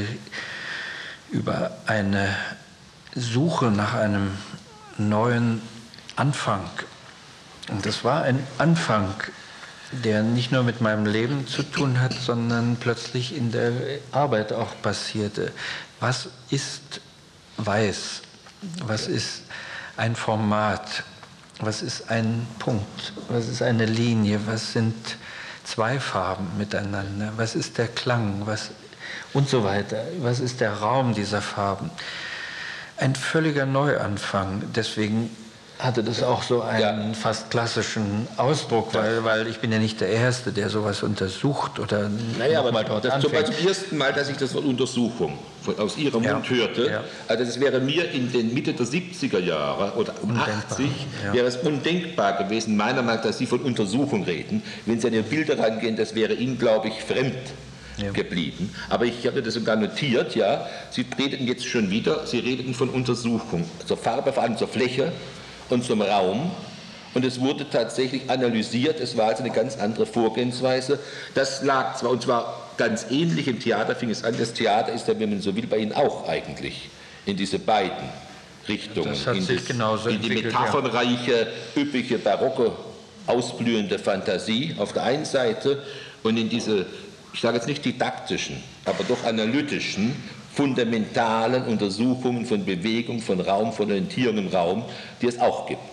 über eine Suche nach einem neuen Anfang, und das war ein Anfang, der nicht nur mit meinem Leben zu tun hat, sondern plötzlich in der Arbeit auch passierte. Was ist weiß? Was ist ein Format? Was ist ein Punkt? Was ist eine Linie? Was sind zwei Farben miteinander? Was ist der Klang? Und so weiter. Was ist der Raum dieser Farben? Ein völliger Neuanfang. Deswegen hatte das auch so einen fast klassischen Ausdruck, weil ich bin ja nicht der Erste, der sowas untersucht oder aber dort das anfängt. Zum ersten Mal, dass ich das Wort Untersuchung aus Ihrem Mund hörte, also das wäre mir in den Mitte der 70er Jahre oder um 80 wäre es undenkbar gewesen, meiner Meinung nach, dass Sie von Untersuchung reden. Wenn Sie an Ihre Bilder rangehen, das wäre Ihnen, glaube ich, fremd geblieben. Aber ich habe das sogar notiert, ja. Sie redeten jetzt schon wieder, Sie redeten von Untersuchung, zur Farbe, vor allem zur Fläche und zum Raum, und es wurde tatsächlich analysiert, es war also eine ganz andere Vorgehensweise. Das lag zwar, und zwar ganz ähnlich, im Theater fing es an, das Theater ist ja, wenn man so will, bei Ihnen auch eigentlich in diese beiden Richtungen, das hat sich genauso in die metaphernreiche, üppige, barocke, ausblühende Fantasie auf der einen Seite und in diese, ich sage jetzt nicht didaktischen, aber doch analytischen, fundamentalen Untersuchungen von Bewegung, von Raum, von Orientierung im Raum, die es auch gibt.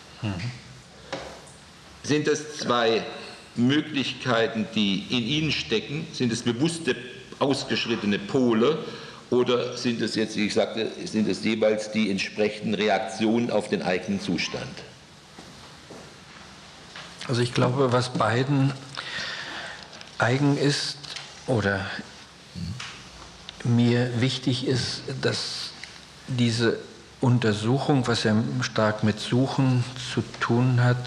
Sind das zwei Möglichkeiten, die in Ihnen stecken? Sind es bewusste, ausgeschrittene Pole oder sind es jetzt, wie ich sagte, sind es jeweils die entsprechenden Reaktionen auf den eigenen Zustand? Also ich glaube, was beiden eigen ist oder mir wichtig ist, dass diese Untersuchung, was ja stark mit Suchen zu tun hat,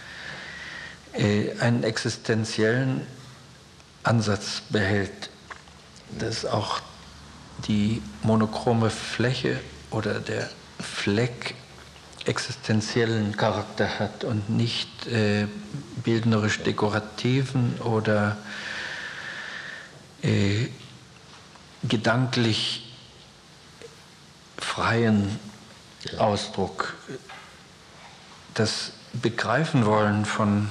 einen existenziellen Ansatz behält, dass auch die monochrome Fläche oder der Fleck existenziellen Charakter hat und nicht bildnerisch dekorativen oder gedanklich freien Ausdruck. Das Begreifen wollen von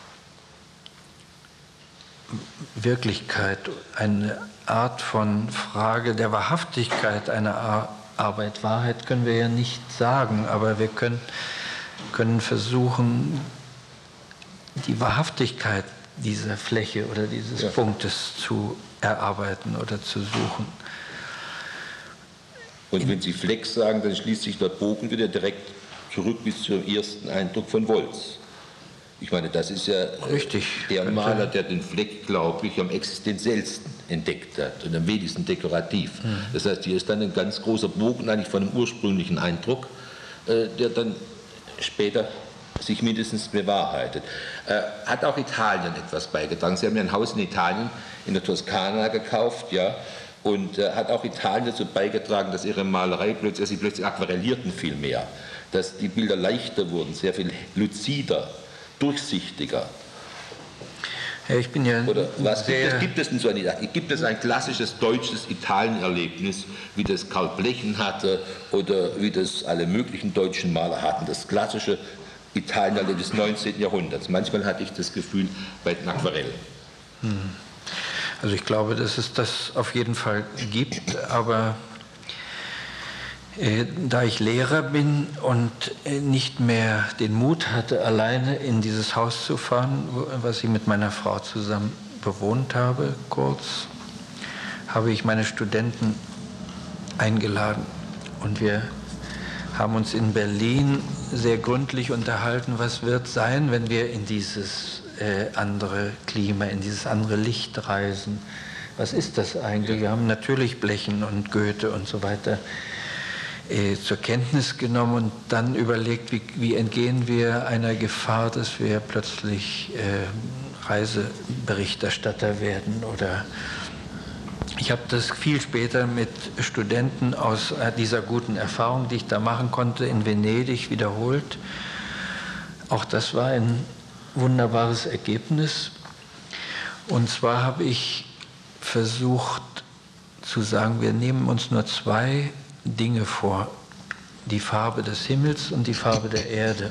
Wirklichkeit, eine Art von Frage der Wahrhaftigkeit einer Arbeit. Wahrheit können wir ja nicht sagen, aber wir können versuchen, die Wahrhaftigkeit dieser Fläche oder dieses Punktes zu erarbeiten oder zu suchen. Und wenn Sie Fleck sagen, dann schließt sich der Bogen wieder direkt zurück bis zum ersten Eindruck von Wolz. Ich meine, das ist ja richtig. Der Maler, der den Fleck, glaube ich, am existenziellsten entdeckt hat und am wenigsten dekorativ. Das heißt, hier ist dann ein ganz großer Bogen eigentlich von dem ursprünglichen Eindruck, der dann später sich mindestens bewahrheitet. Hat auch Italien etwas beigetragen. Sie haben ja ein Haus in Italien, in der Toskana gekauft, ja, und hat auch Italien dazu beigetragen, dass ihre Malerei plötzlich, sie plötzlich aquarellierten viel mehr, dass die Bilder leichter wurden, sehr viel luzider, durchsichtiger. Ja, ich bin ja oder was sehr... gibt es denn so gibt es ein klassisches deutsches Italienerlebnis, wie das Karl Blechen hatte oder wie das alle möglichen deutschen Maler hatten, das klassische Italienerlebnis des 19. Jahrhunderts. Manchmal hatte ich das Gefühl bei den Aquarellen. Also ich glaube, dass es das auf jeden Fall gibt, aber da ich Lehrer bin und nicht mehr den Mut hatte, alleine in dieses Haus zu fahren, was ich mit meiner Frau zusammen bewohnt habe, kurz, habe ich meine Studenten eingeladen. Und wir haben uns in Berlin sehr gründlich unterhalten, was wird sein, wenn wir in dieses andere Klima, in dieses andere Licht reisen. Was ist das eigentlich? Wir haben natürlich Blechen und Goethe und so weiter zur Kenntnis genommen und dann überlegt, wie entgehen wir einer Gefahr, dass wir plötzlich Reiseberichterstatter werden. Oder ich habe das viel später mit Studenten aus dieser guten Erfahrung, die ich da machen konnte, in Venedig wiederholt. Auch das war ein wunderbares Ergebnis. Und zwar habe ich versucht zu sagen, wir nehmen uns nur zwei Dinge vor, die Farbe des Himmels und die Farbe der Erde.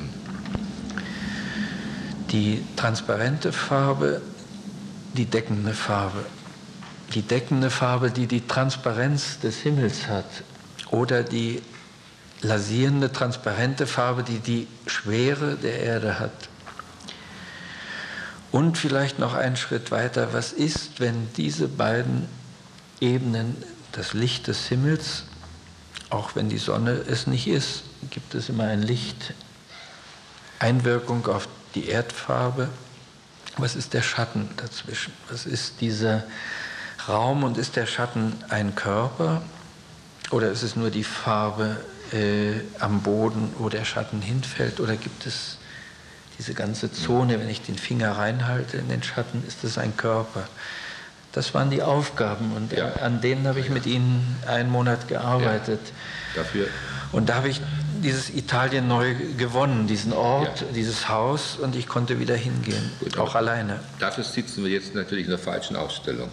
Die transparente Farbe, die deckende Farbe. Die deckende Farbe, die die Transparenz des Himmels hat, oder die lasierende, transparente Farbe, die die Schwere der Erde hat. Und vielleicht noch einen Schritt weiter, was ist, wenn diese beiden Ebenen, das Licht des Himmels, auch wenn die Sonne es nicht ist, gibt es immer ein Licht, Einwirkung auf die Erdfarbe. Was ist der Schatten dazwischen? Was ist dieser Raum und ist der Schatten ein Körper? Oder ist es nur die Farbe am Boden, wo der Schatten hinfällt? Oder gibt es diese ganze Zone, wenn ich den Finger reinhalte in den Schatten, ist es ein Körper? Das waren die Aufgaben und an denen habe ich mit Ihnen einen Monat gearbeitet. Ja. Dafür. Und da habe ich dieses Italien neu gewonnen, diesen Ort, dieses Haus, und ich konnte wieder hingehen, gut, auch alleine. Dafür sitzen wir jetzt natürlich in der falschen Ausstellung.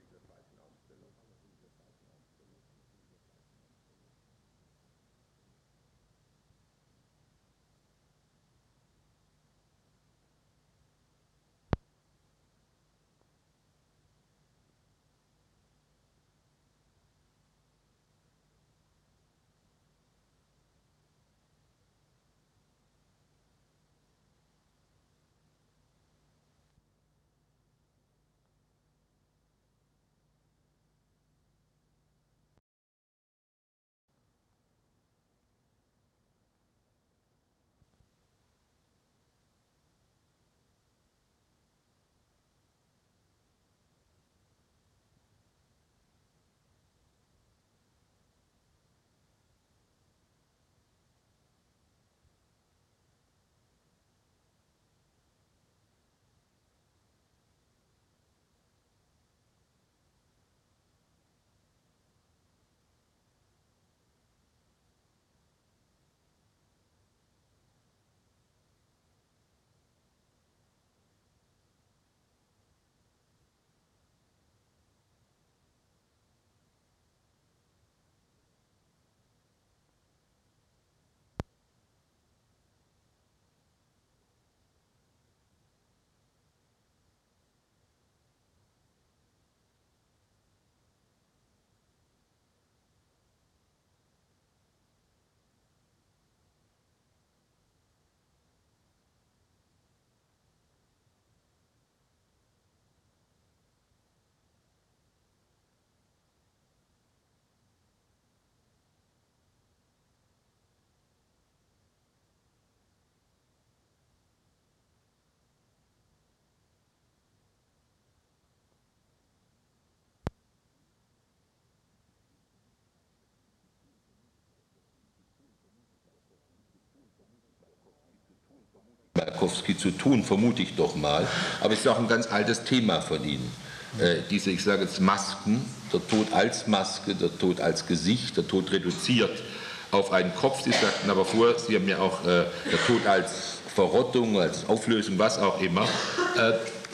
Malkowski zu tun, vermute ich doch mal. Aber es ist auch ein ganz altes Thema von Ihnen. Diese, ich sage jetzt Masken, der Tod als Maske, der Tod als Gesicht, der Tod reduziert auf einen Kopf. Sie sagten aber vor, Sie haben ja auch der Tod als Verrottung, als Auflösung, was auch immer.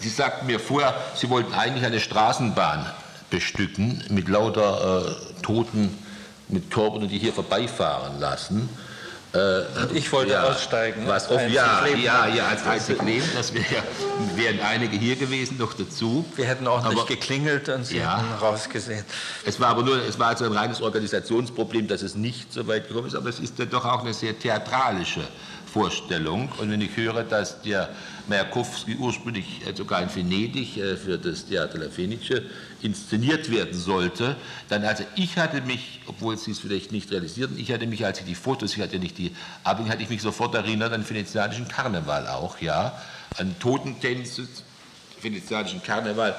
Sie sagten mir vorher, Sie wollten eigentlich eine Straßenbahn bestücken mit lauter Toten, mit Körpern, die hier vorbeifahren lassen. Und ich wollte aussteigen. Als einzig leben, das wären einige hier gewesen noch dazu. Wir hätten auch nicht geklingelt und Sie hätten rausgesehen. Es war also ein reines Organisationsproblem, dass es nicht so weit gekommen ist, aber es ist ja doch auch eine sehr theatralische Vorstellung. Und wenn ich höre, dass der Majakowski ursprünglich sogar in Venedig für das Theater La Fenice inszeniert werden sollte, dann also ich hatte mich, obwohl Sie es vielleicht nicht realisierten, als ich die Fotos, ich hatte nicht die Abbildung, hatte ich mich sofort erinnert an den venezianischen Karneval auch, ja, an Totentänze, venezianischen Karneval.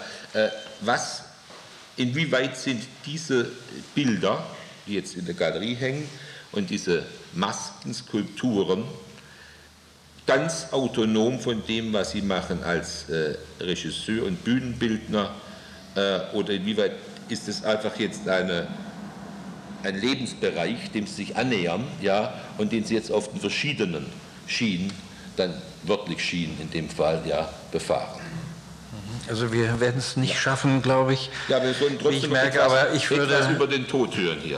Inwieweit sind diese Bilder, die jetzt in der Galerie hängen, und diese Masken, Skulpturen, ganz autonom von dem, was Sie machen als Regisseur und Bühnenbildner, oder inwieweit ist es einfach jetzt ein Lebensbereich, dem Sie sich annähern, ja, und den Sie jetzt auf den verschiedenen Schienen, dann wörtlich Schienen in dem Fall, ja, befahren? Also wir werden es nicht schaffen, glaube ich. Ja, wir sollen trotzdem ich merke, aber ich würde etwas über den Tod hören hier.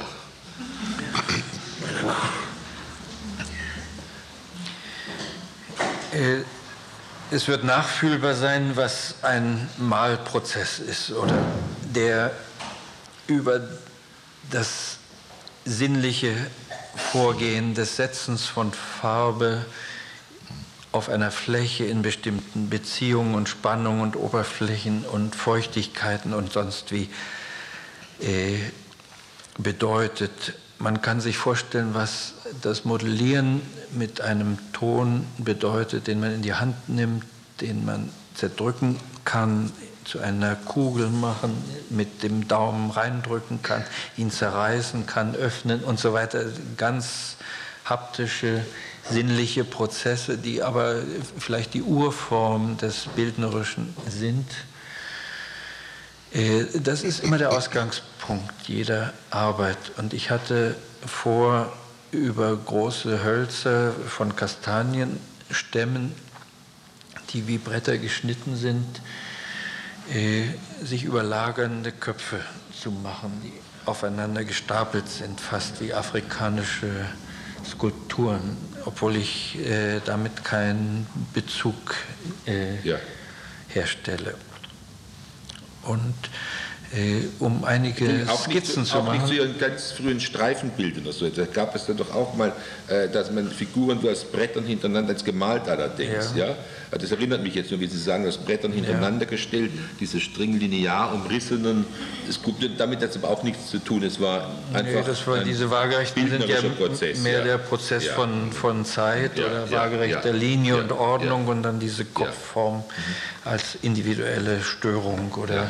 Es wird nachfühlbar sein, was ein Malprozess ist, oder der über das sinnliche Vorgehen des Setzens von Farbe auf einer Fläche in bestimmten Beziehungen und Spannungen und Oberflächen und Feuchtigkeiten und sonst wie bedeutet. Man kann sich vorstellen, was das Modellieren mit einem Ton bedeutet, den man in die Hand nimmt, den man zerdrücken kann, zu einer Kugel machen, mit dem Daumen reindrücken kann, ihn zerreißen kann, öffnen und so weiter. Ganz haptische, sinnliche Prozesse, die aber vielleicht die Urform des Bildnerischen sind. Das ist immer der Ausgangspunkt jeder Arbeit. Und ich hatte vor, über große Hölzer von Kastanienstämmen, die wie Bretter geschnitten sind, sich überlagernde Köpfe zu machen, die aufeinander gestapelt sind, fast wie afrikanische Skulpturen, obwohl ich damit keinen Bezug herstelle. Und um einige Skizzen zu machen. Auch nicht zu Ihren ganz frühen Streifenbildern oder so. Da gab es dann doch auch mal, dass man Figuren so aus Brettern hintereinander, als gemalt allerdings. Ja. Das erinnert mich jetzt nur, wie Sie sagen, aus Brettern hintereinander gestellt, diese stringlinear umrissenen, damit hat es aber auch nichts zu tun. Es war einfach diese waagerechten sind ja Prozess, mehr der Prozess von Zeit oder waagerechter Linie und Ordnung und dann diese Kopfform als individuelle Störung oder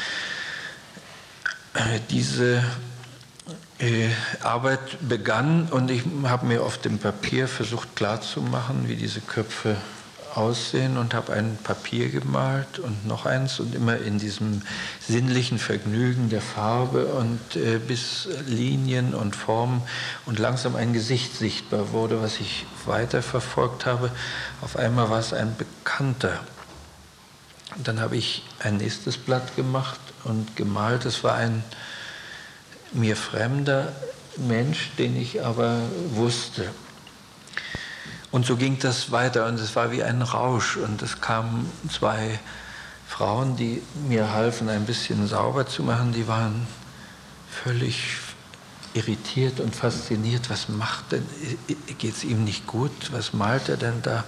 diese Arbeit begann und ich habe mir auf dem Papier versucht klarzumachen, wie diese Köpfe aussehen und habe ein Papier gemalt und noch eins und immer in diesem sinnlichen Vergnügen der Farbe und bis Linien und Formen und langsam ein Gesicht sichtbar wurde, was ich weiterverfolgt habe. Auf einmal war es ein Bekannter. Und dann habe ich ein nächstes Blatt gemacht und gemalt. Es war ein mir fremder Mensch, den ich aber wusste. Und so ging das weiter und es war wie ein Rausch. Und es kamen zwei Frauen, die mir halfen, ein bisschen sauber zu machen. Die waren völlig irritiert und fasziniert. Was macht denn? Geht es ihm nicht gut? Was malt er denn da?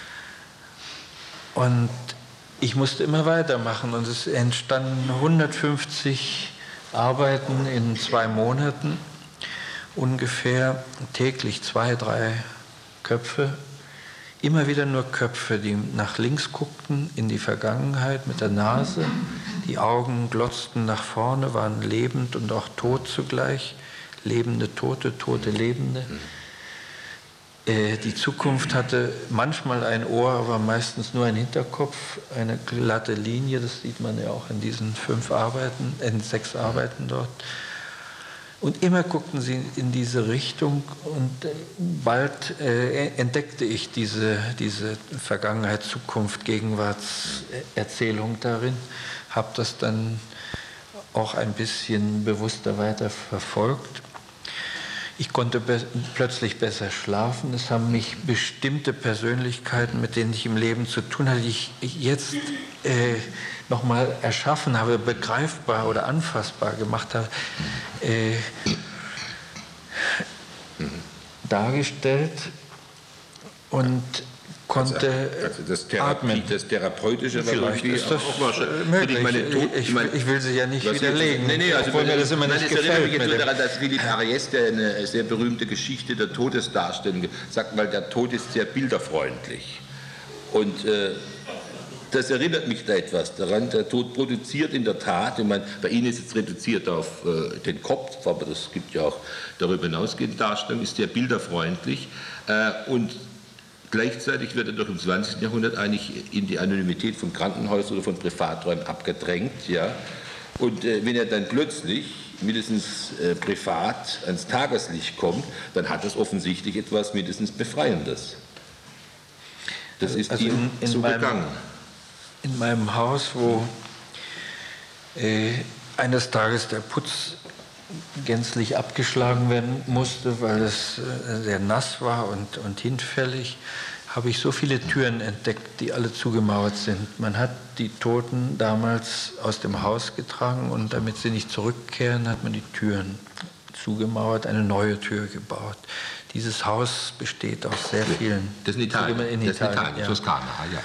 Und ich musste immer weitermachen und es entstanden 150 Arbeiten in 2 Monaten, ungefähr täglich 2, 3 Köpfe, immer wieder nur Köpfe, die nach links guckten in die Vergangenheit mit der Nase, die Augen glotzten nach vorne, waren lebend und auch tot zugleich, lebende Tote, tote Lebende. Die Zukunft hatte manchmal ein Ohr, aber meistens nur ein Hinterkopf, eine glatte Linie, das sieht man ja auch in diesen 6 Arbeiten dort. Und immer guckten sie in diese Richtung und bald entdeckte ich diese Vergangenheit, Zukunft, Gegenwartserzählung darin, habe das dann auch ein bisschen bewusster weiter verfolgt. Ich konnte plötzlich besser schlafen. Es haben mich bestimmte Persönlichkeiten, mit denen ich im Leben zu tun hatte, die ich jetzt nochmal erschaffen habe, begreifbar oder anfassbar gemacht habe, dargestellt und konnte atmen. Das Therapeutische vielleicht ist das möglich. Ich will Sie ja nicht widerlegen, obwohl mir das immer nicht gefällt. Ich erinnere mich jetzt nur daran, dass Philipp Ariès, der eine sehr berühmte Geschichte der Todesdarstellung sagt, weil der Tod ist sehr bilderfreundlich. Und das erinnert mich da etwas daran. Der Tod produziert in der Tat, ich meine, bei Ihnen ist es reduziert auf den Kopf, aber das gibt ja auch darüber hinausgehende Darstellungen, ist sehr bilderfreundlich und gleichzeitig wird er doch im 20. Jahrhundert eigentlich in die Anonymität von Krankenhäusern oder von Privaträumen abgedrängt. Ja? Und wenn er dann plötzlich mindestens privat ans Tageslicht kommt, dann hat das offensichtlich etwas mindestens Befreiendes. Das ist also ihm so gegangen. In meinem Haus, wo eines Tages der Putz gänzlich abgeschlagen werden musste, weil es sehr nass war und hinfällig, habe ich so viele Türen entdeckt, die alle zugemauert sind. Man hat die Toten damals aus dem Haus getragen und damit sie nicht zurückkehren, hat man die Türen zugemauert, eine neue Tür gebaut. Dieses Haus besteht aus sehr vielen... Das ist in Italien, ja. Toskana, ja.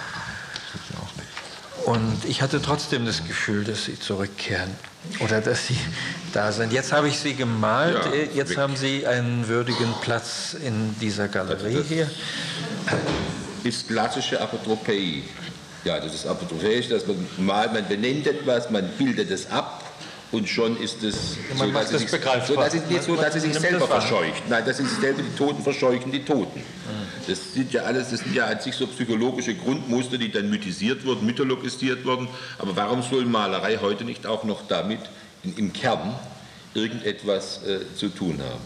Und ich hatte trotzdem das Gefühl, dass sie zurückkehren oder dass sie da sind. Jetzt habe ich sie gemalt, ja, jetzt haben sie einen würdigen Platz in dieser Galerie hier. Ist klassische Apotropäie. Ja, das ist apotropäisch, dass man malt, man benennt etwas, man bildet es ab und schon ist es so, dass es nicht so, dass es sich selber verscheucht. Nein, das ist selber, die Toten verscheuchen die Toten. Das sind ja an sich so psychologische Grundmuster, die dann mythisiert wurden, mythologisiert wurden. Aber warum soll Malerei heute nicht auch noch damit im Kern irgendetwas zu tun haben?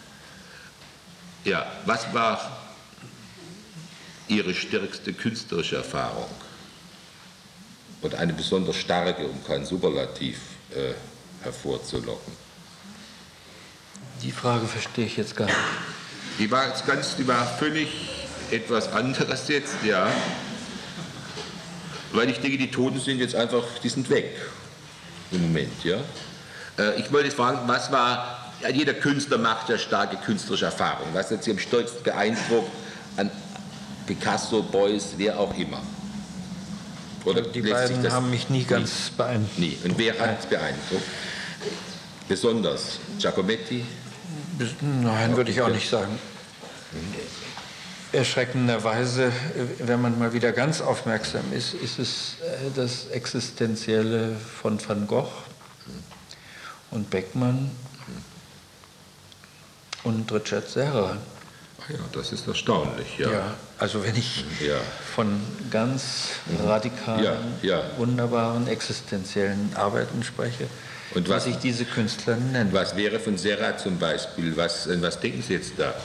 Ja, was war Ihre stärkste künstlerische Erfahrung? Oder eine besonders starke, um kein Superlativ hervorzulocken? Die Frage verstehe ich jetzt gar nicht. Die war völlig etwas anderes jetzt, ja. Weil ich denke, die Toten sind jetzt einfach, die sind weg im Moment, ja. Ich wollte jetzt fragen, was war, jeder Künstler macht ja starke künstlerische Erfahrungen. Was hat Sie am stärksten beeindruckt an Picasso, Beuys, wer auch immer? Oder die beiden haben mich nie ganz beeindruckt. Nie. Und wer hat es beeindruckt? Besonders Giacometti? Nein, würde ich auch nicht sagen. Erschreckenderweise, wenn man mal wieder ganz aufmerksam ist, ist es das Existenzielle von Van Gogh und Beckmann und Richard Serra. Ja, das ist erstaunlich, ja. Ja, also wenn ich von ganz radikalen, wunderbaren, existenziellen Arbeiten spreche, und was ich diese Künstler nenne. Was wäre von Serra zum Beispiel? Was denken Sie jetzt da?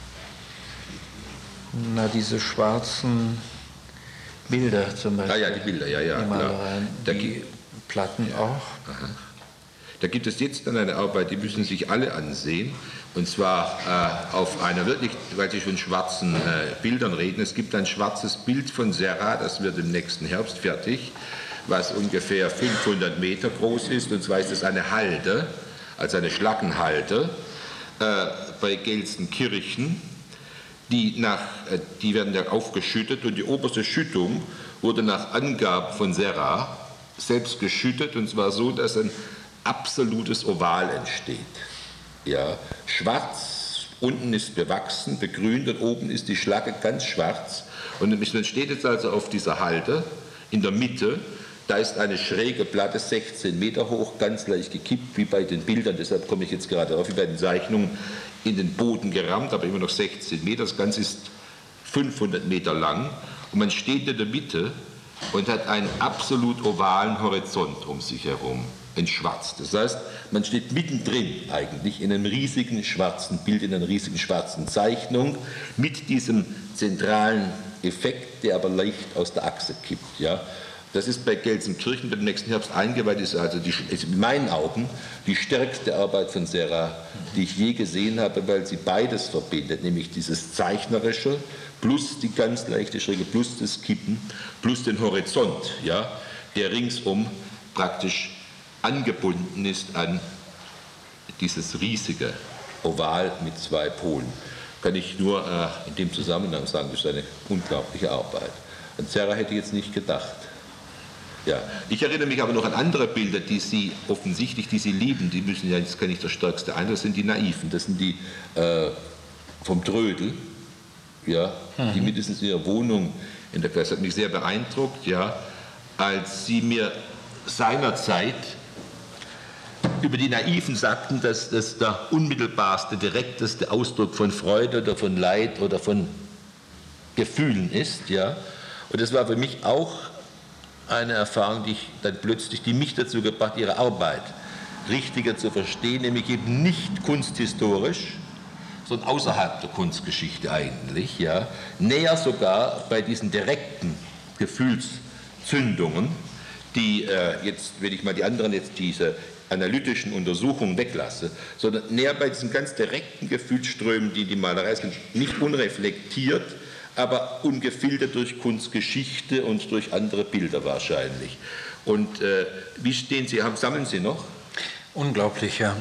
Na, diese schwarzen Bilder zum Beispiel. Ja, die Bilder, ja. Die Malereien, die Platten auch. Aha. Da gibt es jetzt dann eine Arbeit, die müssen sich alle ansehen. Und zwar auf einer wirklich, weil Sie von schwarzen Bildern reden, es gibt ein schwarzes Bild von Serra, das wird im nächsten Herbst fertig, was ungefähr 500 Meter groß ist. Und zwar ist es eine Halde, also eine Schlackenhalde bei Gelsenkirchen. Die werden ja aufgeschüttet und die oberste Schüttung wurde nach Angaben von Serra selbst geschüttet, und zwar so, dass ein absolutes Oval entsteht. Ja, schwarz, unten ist bewachsen, begrünt und oben ist die Schlacke ganz schwarz. Und man steht jetzt also auf dieser Halde in der Mitte. Da ist eine schräge Platte, 16 Meter hoch, ganz leicht gekippt, wie bei den Bildern, deshalb komme ich jetzt gerade auf, wie bei den Zeichnungen, in den Boden gerammt, aber immer noch 16 Meter. Das Ganze ist 500 Meter lang und man steht in der Mitte und hat einen absolut ovalen Horizont um sich herum. entschwarzt. Das heißt, man steht mittendrin eigentlich in einem riesigen schwarzen Bild, in einer riesigen schwarzen Zeichnung mit diesem zentralen Effekt, der aber leicht aus der Achse kippt. Ja. Das ist bei Gelsenkirchen beim nächsten Herbst eingeweiht, ist also ist in meinen Augen die stärkste Arbeit von Serra, die ich je gesehen habe, weil sie beides verbindet, nämlich dieses Zeichnerische plus die ganz leichte Schräge, plus das Kippen, plus den Horizont, ja, der ringsum praktisch angebunden ist an dieses riesige Oval mit zwei Polen. Kann ich nur in dem Zusammenhang sagen, das ist eine unglaubliche Arbeit. An Serra hätte ich jetzt nicht gedacht. Ja, ich erinnere mich aber noch an andere Bilder, die Sie offensichtlich, die Sie lieben, die müssen ja, das kann nicht der stärkste ein, das sind die Naiven, das sind die vom Trödel, ja, die mindestens in ihrer Wohnung in der Klasse, hat mich sehr beeindruckt, ja, als Sie mir seinerzeit über die Naiven sagten, dass das der unmittelbarste, direkteste Ausdruck von Freude oder von Leid oder von Gefühlen ist, ja, und das war für mich auch eine Erfahrung, die mich dazu gebracht, ihre Arbeit richtiger zu verstehen, nämlich eben nicht kunsthistorisch, sondern außerhalb der Kunstgeschichte eigentlich, ja, näher sogar bei diesen direkten Gefühlszündungen, die jetzt, wenn ich mal die anderen jetzt diese analytischen Untersuchungen weglasse, sondern näher bei diesen ganz direkten Gefühlsströmen, die die Malerei sind, nicht unreflektiert, aber ungefiltert durch Kunstgeschichte und durch andere Bilder wahrscheinlich. Und wie stehen Sie, sammeln Sie noch? Unglaublich, ja.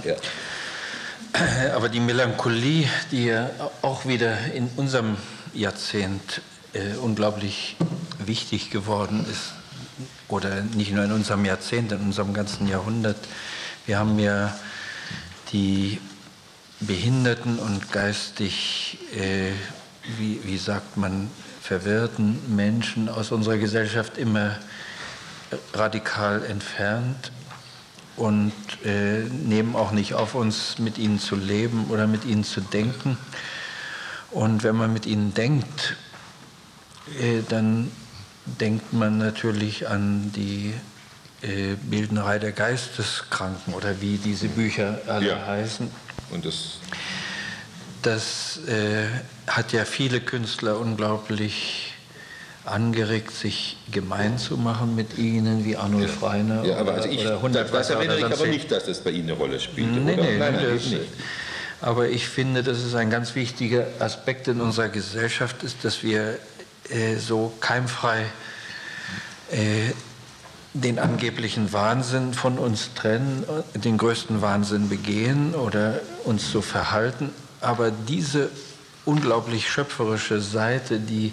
Aber die Melancholie, die ja auch wieder in unserem Jahrzehnt unglaublich wichtig geworden ist, oder nicht nur in unserem Jahrzehnt, in unserem ganzen Jahrhundert. Wir haben ja die behinderten und geistig wie sagt man, verwirrten Menschen aus unserer Gesellschaft immer radikal entfernt und nehmen auch nicht auf uns, mit ihnen zu leben oder mit ihnen zu denken. Und wenn man mit ihnen denkt, dann denkt man natürlich an die Bildnerei der Geisteskranken oder wie diese Bücher alle heißen. Und das hat ja viele Künstler unglaublich angeregt, sich gemein zu machen mit ihnen, wie Arnulf Reiner ja, aber oder, also oder Hundertwasser. Das erinnere ich aber nicht, dass das bei Ihnen eine Rolle spielt. Nein, nicht. Aber ich finde, dass es ein ganz wichtiger Aspekt in unserer Gesellschaft ist, dass wir so keimfrei den angeblichen Wahnsinn von uns trennen, den größten Wahnsinn begehen oder uns so verhalten. Aber diese unglaublich schöpferische Seite, die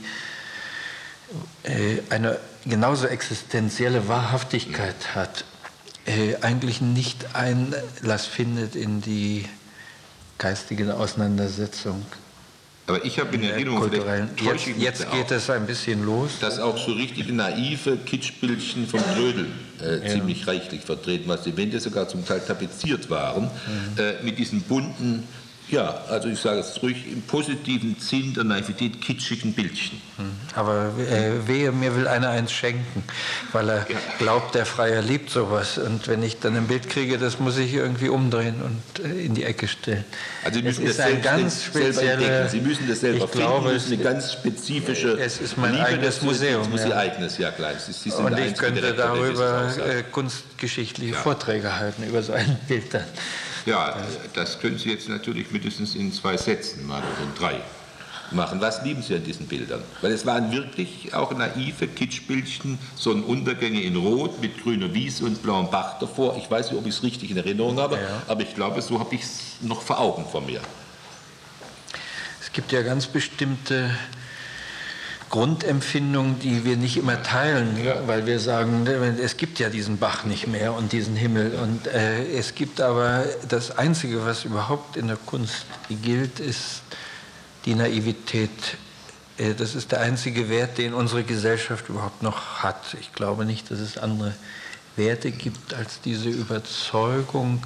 eine genauso existenzielle Wahrhaftigkeit hat, eigentlich nicht Einlass findet in die geistige Auseinandersetzung. Aber ich habe in Erinnerung, jetzt geht es ein bisschen los. Dass auch so richtige naive Kitschbildchen vom Trödel ziemlich reichlich vertreten, was die Wände sogar zum Teil tapeziert waren, mit diesen bunten, ja, also ich sage es ruhig, im positiven Sinn der Naivität kitschigen Bildchen. Aber wehe, mir will einer eins schenken, weil er glaubt, der Freier liebt sowas. Und wenn ich dann ein Bild kriege, das muss ich irgendwie umdrehen und in die Ecke stellen. Also Sie müssen das selber entdecken. Sie müssen das selber finden, müssen eine ganz spezifische es ist mein eigenes Museum. Es muss Ihr eigenes, ja klar. Sie und ich könnte darüber kunstgeschichtliche Vorträge halten, über so ein Bild dann. Ja, das können Sie jetzt natürlich mindestens in 2 Sätzen mal oder in 3 machen. Was lieben Sie an diesen Bildern? Weil es waren wirklich auch naive Kitschbildchen, Sonnenuntergänge in Rot mit grüner Wiese und blauem Bach davor. Ich weiß nicht, ob ich es richtig in Erinnerung habe, aber ich glaube, so habe ich es noch vor Augen von mir. Es gibt ja ganz bestimmte Grundempfindungen, die wir nicht immer teilen, weil wir sagen, es gibt ja diesen Bach nicht mehr und diesen Himmel. Und es gibt aber das Einzige, was überhaupt in der Kunst gilt, ist die Naivität. Das ist der einzige Wert, den unsere Gesellschaft überhaupt noch hat. Ich glaube nicht, dass es andere Werte gibt als diese Überzeugung,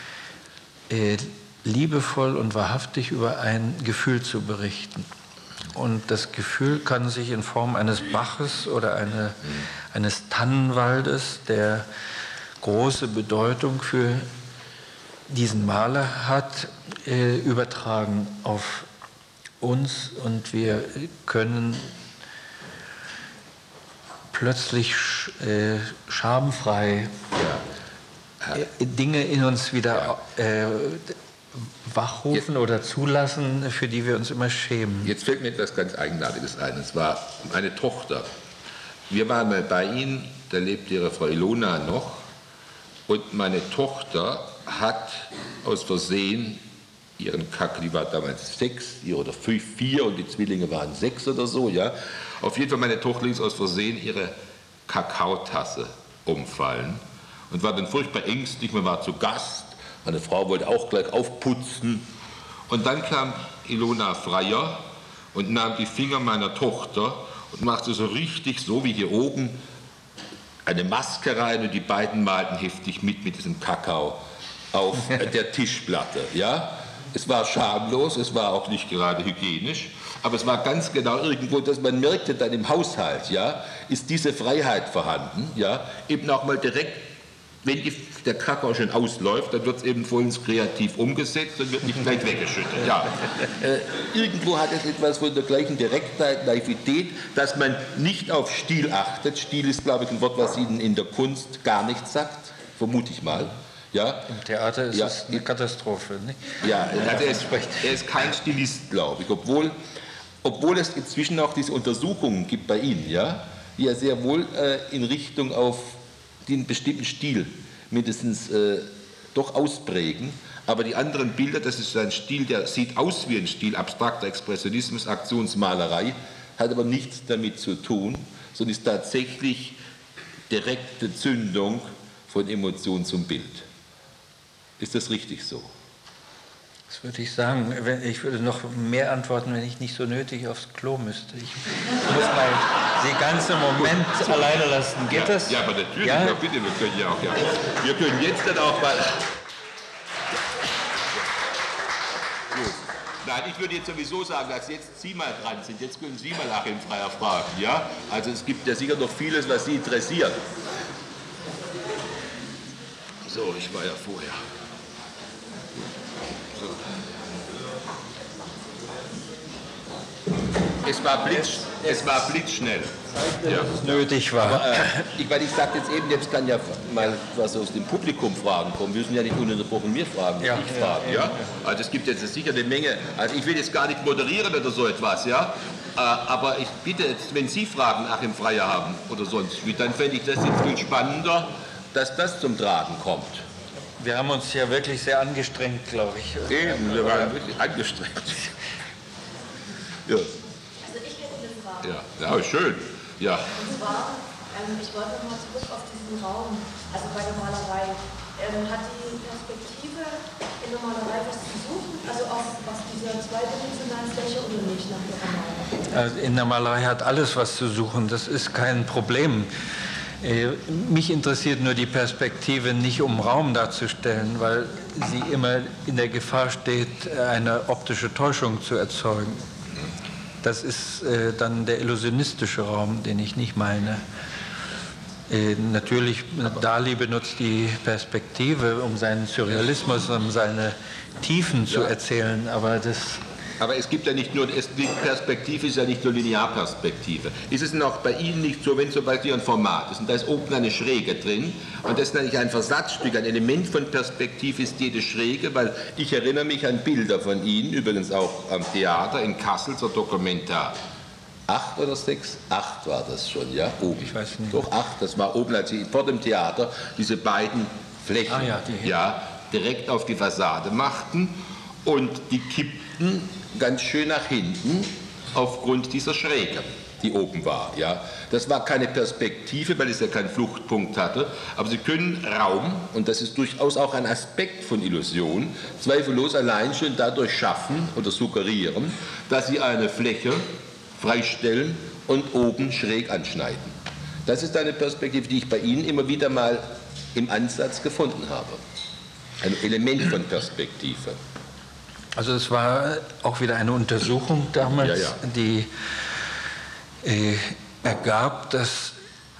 liebevoll und wahrhaftig über ein Gefühl zu berichten. Und das Gefühl kann sich in Form eines Baches oder eines Tannenwaldes, der große Bedeutung für diesen Maler hat, übertragen auf uns, und wir können plötzlich schamfrei Dinge in uns wieder wachrufen oder zulassen, für die wir uns immer schämen. Jetzt fällt mir etwas ganz Eigenartiges ein. Es war meine Tochter. Wir waren mal bei Ihnen, da lebte Ihre Frau Ilona noch, und meine Tochter hat aus Versehen ihren Kakao, die war damals 6, ihr oder 4 und die Zwillinge waren 6 oder so, ja. Auf jeden Fall, meine Tochter ließ aus Versehen ihre Kakaotasse umfallen und war dann furchtbar ängstlich. Man war zu Gast, meine Frau wollte auch gleich aufputzen. Und dann kam Ilona Freier und nahm die Finger meiner Tochter und machte so richtig, so wie hier oben, eine Maske rein, und die beiden malten heftig mit diesem Kakao auf der Tischplatte. Ja? Es war schamlos, es war auch nicht gerade hygienisch, aber es war ganz genau irgendwo, dass man merkte dann im Haushalt, ja, ist diese Freiheit vorhanden, ja, eben auch mal direkt, wenn der Kakao schon ausläuft, dann wird es eben vollends kreativ umgesetzt und wird nicht gleich weggeschüttet. Ja. Irgendwo hat es etwas von der gleichen Direktheit, Naivität, dass man nicht auf Stil achtet. Stil ist, glaube ich, ein Wort, was Ihnen in der Kunst gar nichts sagt, vermute ich mal. Ja? Im Theater ist es eine Katastrophe. Nicht? Ja, also er ist kein Stilist, glaube ich, obwohl es inzwischen auch diese Untersuchungen gibt bei Ihnen, ja, die ja sehr wohl in Richtung auf den bestimmten Stil mindestens doch ausprägen. Aber die anderen Bilder, das ist ein Stil, der sieht aus wie ein Stil, abstrakter Expressionismus, Aktionsmalerei, hat aber nichts damit zu tun, sondern ist tatsächlich direkte Zündung von Emotion zum Bild. Ist das richtig so? Das würde ich sagen. Ich würde noch mehr antworten, wenn ich nicht so nötig aufs Klo müsste. Ich muss mal den ganzen Moment alleine lassen. Geht das? Ja, aber natürlich. Ja? Ja, bitte, wir können ja auch. Ja. Wir können jetzt dann auch mal. Gut. Nein, ich würde jetzt sowieso sagen, dass jetzt Sie mal dran sind. Jetzt können Sie mal Achim Freier fragen. Ja? Also es gibt ja sicher noch vieles, was Sie interessiert. So, ich war ja vorher. So. Es war blitzschnell. Ja. Nötig war. Aber, ich sage jetzt eben, jetzt kann ja mal was aus dem Publikum Fragen kommen. Wir müssen ja nicht ununterbrochen mir fragen, ja, ich fragen. Ja? Also es gibt jetzt sicher eine Menge. Also ich will jetzt gar nicht moderieren oder so etwas, ja. Aber ich bitte jetzt, wenn Sie Fragen Achim Freier haben oder sonst wie, dann fände ich das jetzt viel spannender, dass das zum Tragen kommt. Wir haben uns ja wirklich sehr angestrengt, glaube ich. Eben, wir waren wirklich angestrengt. Ja. Also ich hätte eine Frage. Ja, schön. Ja. Und zwar, ich wollte mal zurück auf diesen Raum, also bei der Malerei. Hat die Perspektive in der Malerei was zu suchen, also auf dieser zweidimensionalen Fläche oder nicht nach Ihrer Meinung? Also in der Malerei hat alles was zu suchen, das ist kein Problem. Mich interessiert nur die Perspektive, nicht um Raum darzustellen, weil sie immer in der Gefahr steht, eine optische Täuschung zu erzeugen. Das ist dann der illusionistische Raum, den ich nicht meine. Natürlich, Dali benutzt die Perspektive, um seinen Surrealismus, um seine Tiefen zu erzählen, aber das... Aber es gibt ja nicht nur, die Perspektive ist ja nicht nur Linearperspektive. Ist es denn auch bei Ihnen nicht so, wenn zum Beispiel ein Format ist und da ist oben eine Schräge drin und das ist eigentlich ein Versatzstück, ein Element von Perspektive ist jede Schräge, weil ich erinnere mich an Bilder von Ihnen, übrigens auch am Theater in Kassel zur Documenta 8 oder 6? 8 war das schon, ja, oben. Ich weiß nicht. Doch, 8, das war oben, als Sie vor dem Theater diese beiden Flächen direkt auf die Fassade machten und die kippten ganz schön nach hinten aufgrund dieser Schräge, die oben war. Ja. Das war keine Perspektive, weil es ja keinen Fluchtpunkt hatte, aber Sie können Raum, und das ist durchaus auch ein Aspekt von Illusion, zweifellos allein schon dadurch schaffen oder suggerieren, dass Sie eine Fläche freistellen und oben schräg anschneiden. Das ist eine Perspektive, die ich bei Ihnen immer wieder mal im Ansatz gefunden habe. Ein Element von Perspektive. Also es war auch wieder eine Untersuchung damals, die ergab, dass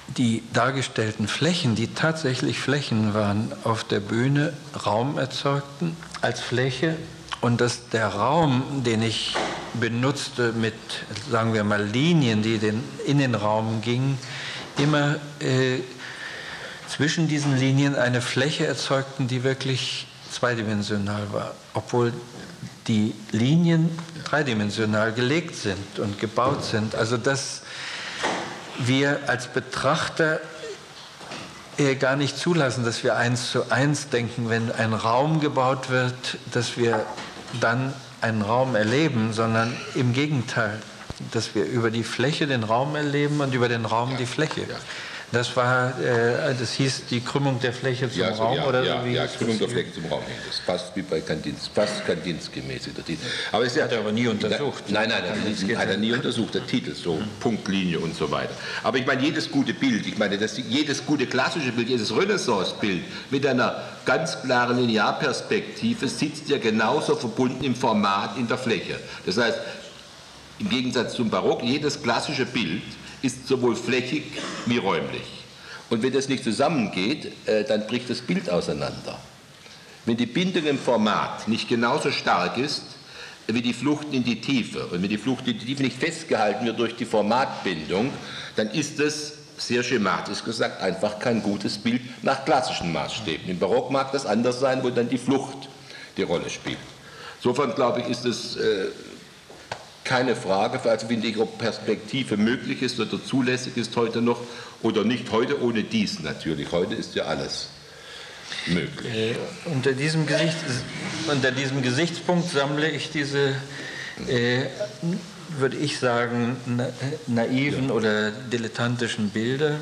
die dargestellten Flächen, die tatsächlich Flächen waren, auf der Bühne Raum erzeugten als Fläche und dass der Raum, den ich benutzte mit, sagen wir mal, Linien, die in den Raum gingen, immer zwischen diesen Linien eine Fläche erzeugten, die wirklich zweidimensional war, obwohl die Linien dreidimensional gelegt sind und gebaut sind. Also dass wir als Betrachter gar nicht zulassen, dass wir 1:1 denken, wenn ein Raum gebaut wird, dass wir dann einen Raum erleben, sondern im Gegenteil, dass wir über die Fläche den Raum erleben und über den Raum die Fläche. Das hieß die Krümmung der Fläche zum Raum, oder so? Ja, Krümmung der Fläche zum Raum. Das passt wie bei Kandinsky, fast Kandinsky-mäßig der Titel. Aber hat er aber nie untersucht. Nein, hat er nie untersucht, der Titel, so Punktlinie und so weiter. Aber ich meine, jedes gute Bild, jedes gute klassische Bild, jedes Renaissance-Bild mit einer ganz klaren Linearperspektive sitzt ja genauso verbunden im Format in der Fläche. Das heißt, im Gegensatz zum Barock, jedes klassische Bild ist sowohl flächig wie räumlich. Und wenn das nicht zusammengeht, dann bricht das Bild auseinander. Wenn die Bindung im Format nicht genauso stark ist wie die Flucht in die Tiefe, und wenn die Flucht in die Tiefe nicht festgehalten wird durch die Formatbindung, dann ist es, sehr schematisch gesagt, einfach kein gutes Bild nach klassischen Maßstäben. Im Barock mag das anders sein, wo dann die Flucht die Rolle spielt. Insofern, glaube ich, ist es keine Frage, also finde ich, ob Perspektive möglich ist oder zulässig ist heute noch oder nicht. Heute ohne dies natürlich. Heute ist ja alles möglich. Unter diesem Gesichtspunkt sammle ich diese, würde ich sagen, naiven oder dilettantischen Bilder,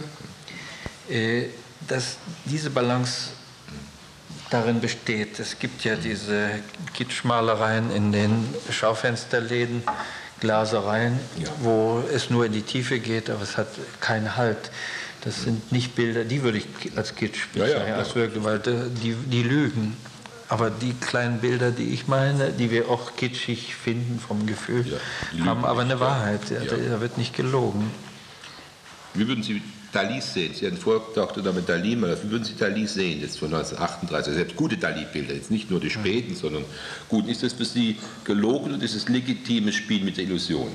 dass diese Balance darin besteht. Es gibt ja diese Kitschmalereien in den Schaufensterläden, Glasereien, wo es nur in die Tiefe geht, aber es hat keinen Halt. Das sind nicht Bilder, die würde ich als Kitsch bezeichnen, weil die lügen. Aber die kleinen Bilder, die ich meine, die wir auch kitschig finden vom Gefühl, haben aber eine Wahrheit. Da wird nicht gelogen. Wie würden Sie Dalí sehen? Sie hatten vorgedacht, mit Dalí, wie würden Sie Dalí sehen, jetzt von 1938? Selbst gute Dalí-Bilder, jetzt nicht nur die späten, sondern gut. Ist das für Sie gelogen und ist es legitimes Spiel mit der Illusion?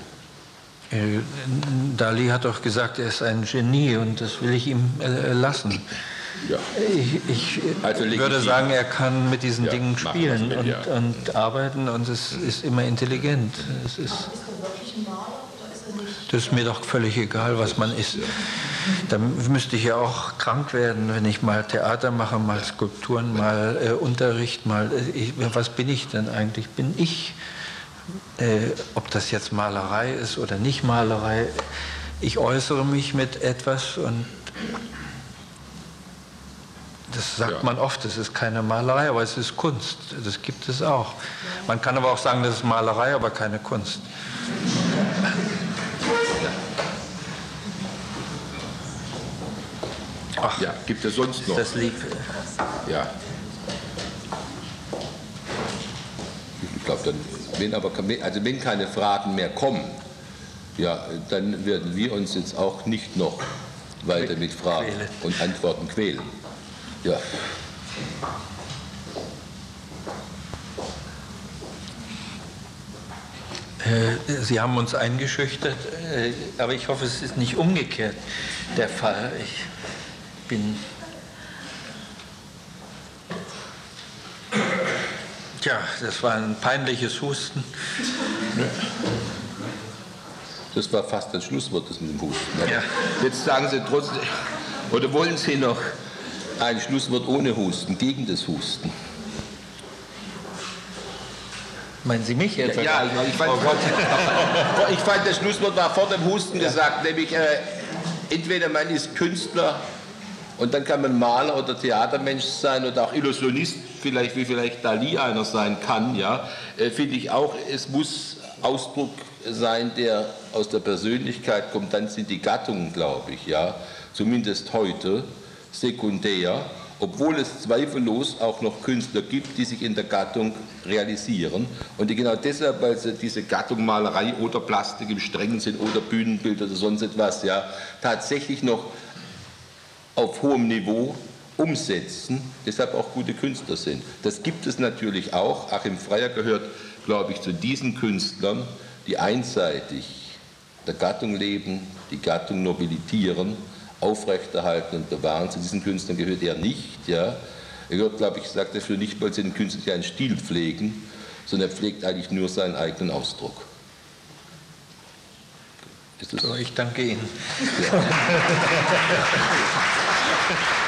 Dalí hat doch gesagt, er ist ein Genie und das will ich ihm lassen. Ja. Ich würde sagen, er kann mit diesen Dingen spielen und arbeiten und es ist immer intelligent. Ist er wirklich ein Maler oder ist er nicht? Das ist mir doch völlig egal, was man ist. Dann müsste ich ja auch krank werden, wenn ich mal Theater mache, mal Skulpturen, mal Unterricht, was bin ich denn eigentlich? Bin ich, ob das jetzt Malerei ist oder nicht Malerei, ich äußere mich mit etwas und das sagt man oft, es ist keine Malerei, aber es ist Kunst, das gibt es auch. Man kann aber auch sagen, das ist Malerei, aber keine Kunst. Ach, ja, gibt es sonst noch? Das lieb. Ja. Ich glaube, wenn keine Fragen mehr kommen, ja, dann werden wir uns jetzt auch nicht noch weiter mit Fragen und Antworten quälen. Ja. Sie haben uns eingeschüchtert, aber ich hoffe, es ist nicht umgekehrt der Fall. Ich bin... Tja, das war ein peinliches Husten. Das war fast das Schlusswort, das mit dem Husten. Ja. Jetzt sagen Sie trotzdem, oder wollen Sie noch ein Schlusswort ohne Husten, gegen das Husten? Meinen Sie mich jetzt? Ja, ich fand, das Schlusswort war vor dem Husten gesagt, nämlich entweder man ist Künstler und dann kann man Maler oder Theatermensch sein oder auch Illusionist, vielleicht wie vielleicht Dalí einer sein kann, ja, finde ich auch, es muss Ausdruck sein, der aus der Persönlichkeit kommt, dann sind die Gattungen, glaube ich, ja, zumindest heute, sekundär, obwohl es zweifellos auch noch Künstler gibt, die sich in der Gattung realisieren und die genau deshalb, weil sie diese Gattung Malerei oder Plastik im strengen Sinn oder Bühnenbild oder sonst etwas, ja, tatsächlich noch auf hohem Niveau umsetzen, deshalb auch gute Künstler sind. Das gibt es natürlich auch. Achim Freyer gehört, glaube ich, zu diesen Künstlern, die einseitig der Gattung leben, die Gattung nobilitieren, aufrechterhalten und bewahren. Zu diesen Künstlern gehört er nicht. Ja. Er gehört, glaube ich, sagt dafür nicht mal zu den Künstlern, die einen Stil pflegen, sondern er pflegt eigentlich nur seinen eigenen Ausdruck. So, ich danke Ihnen. Ja.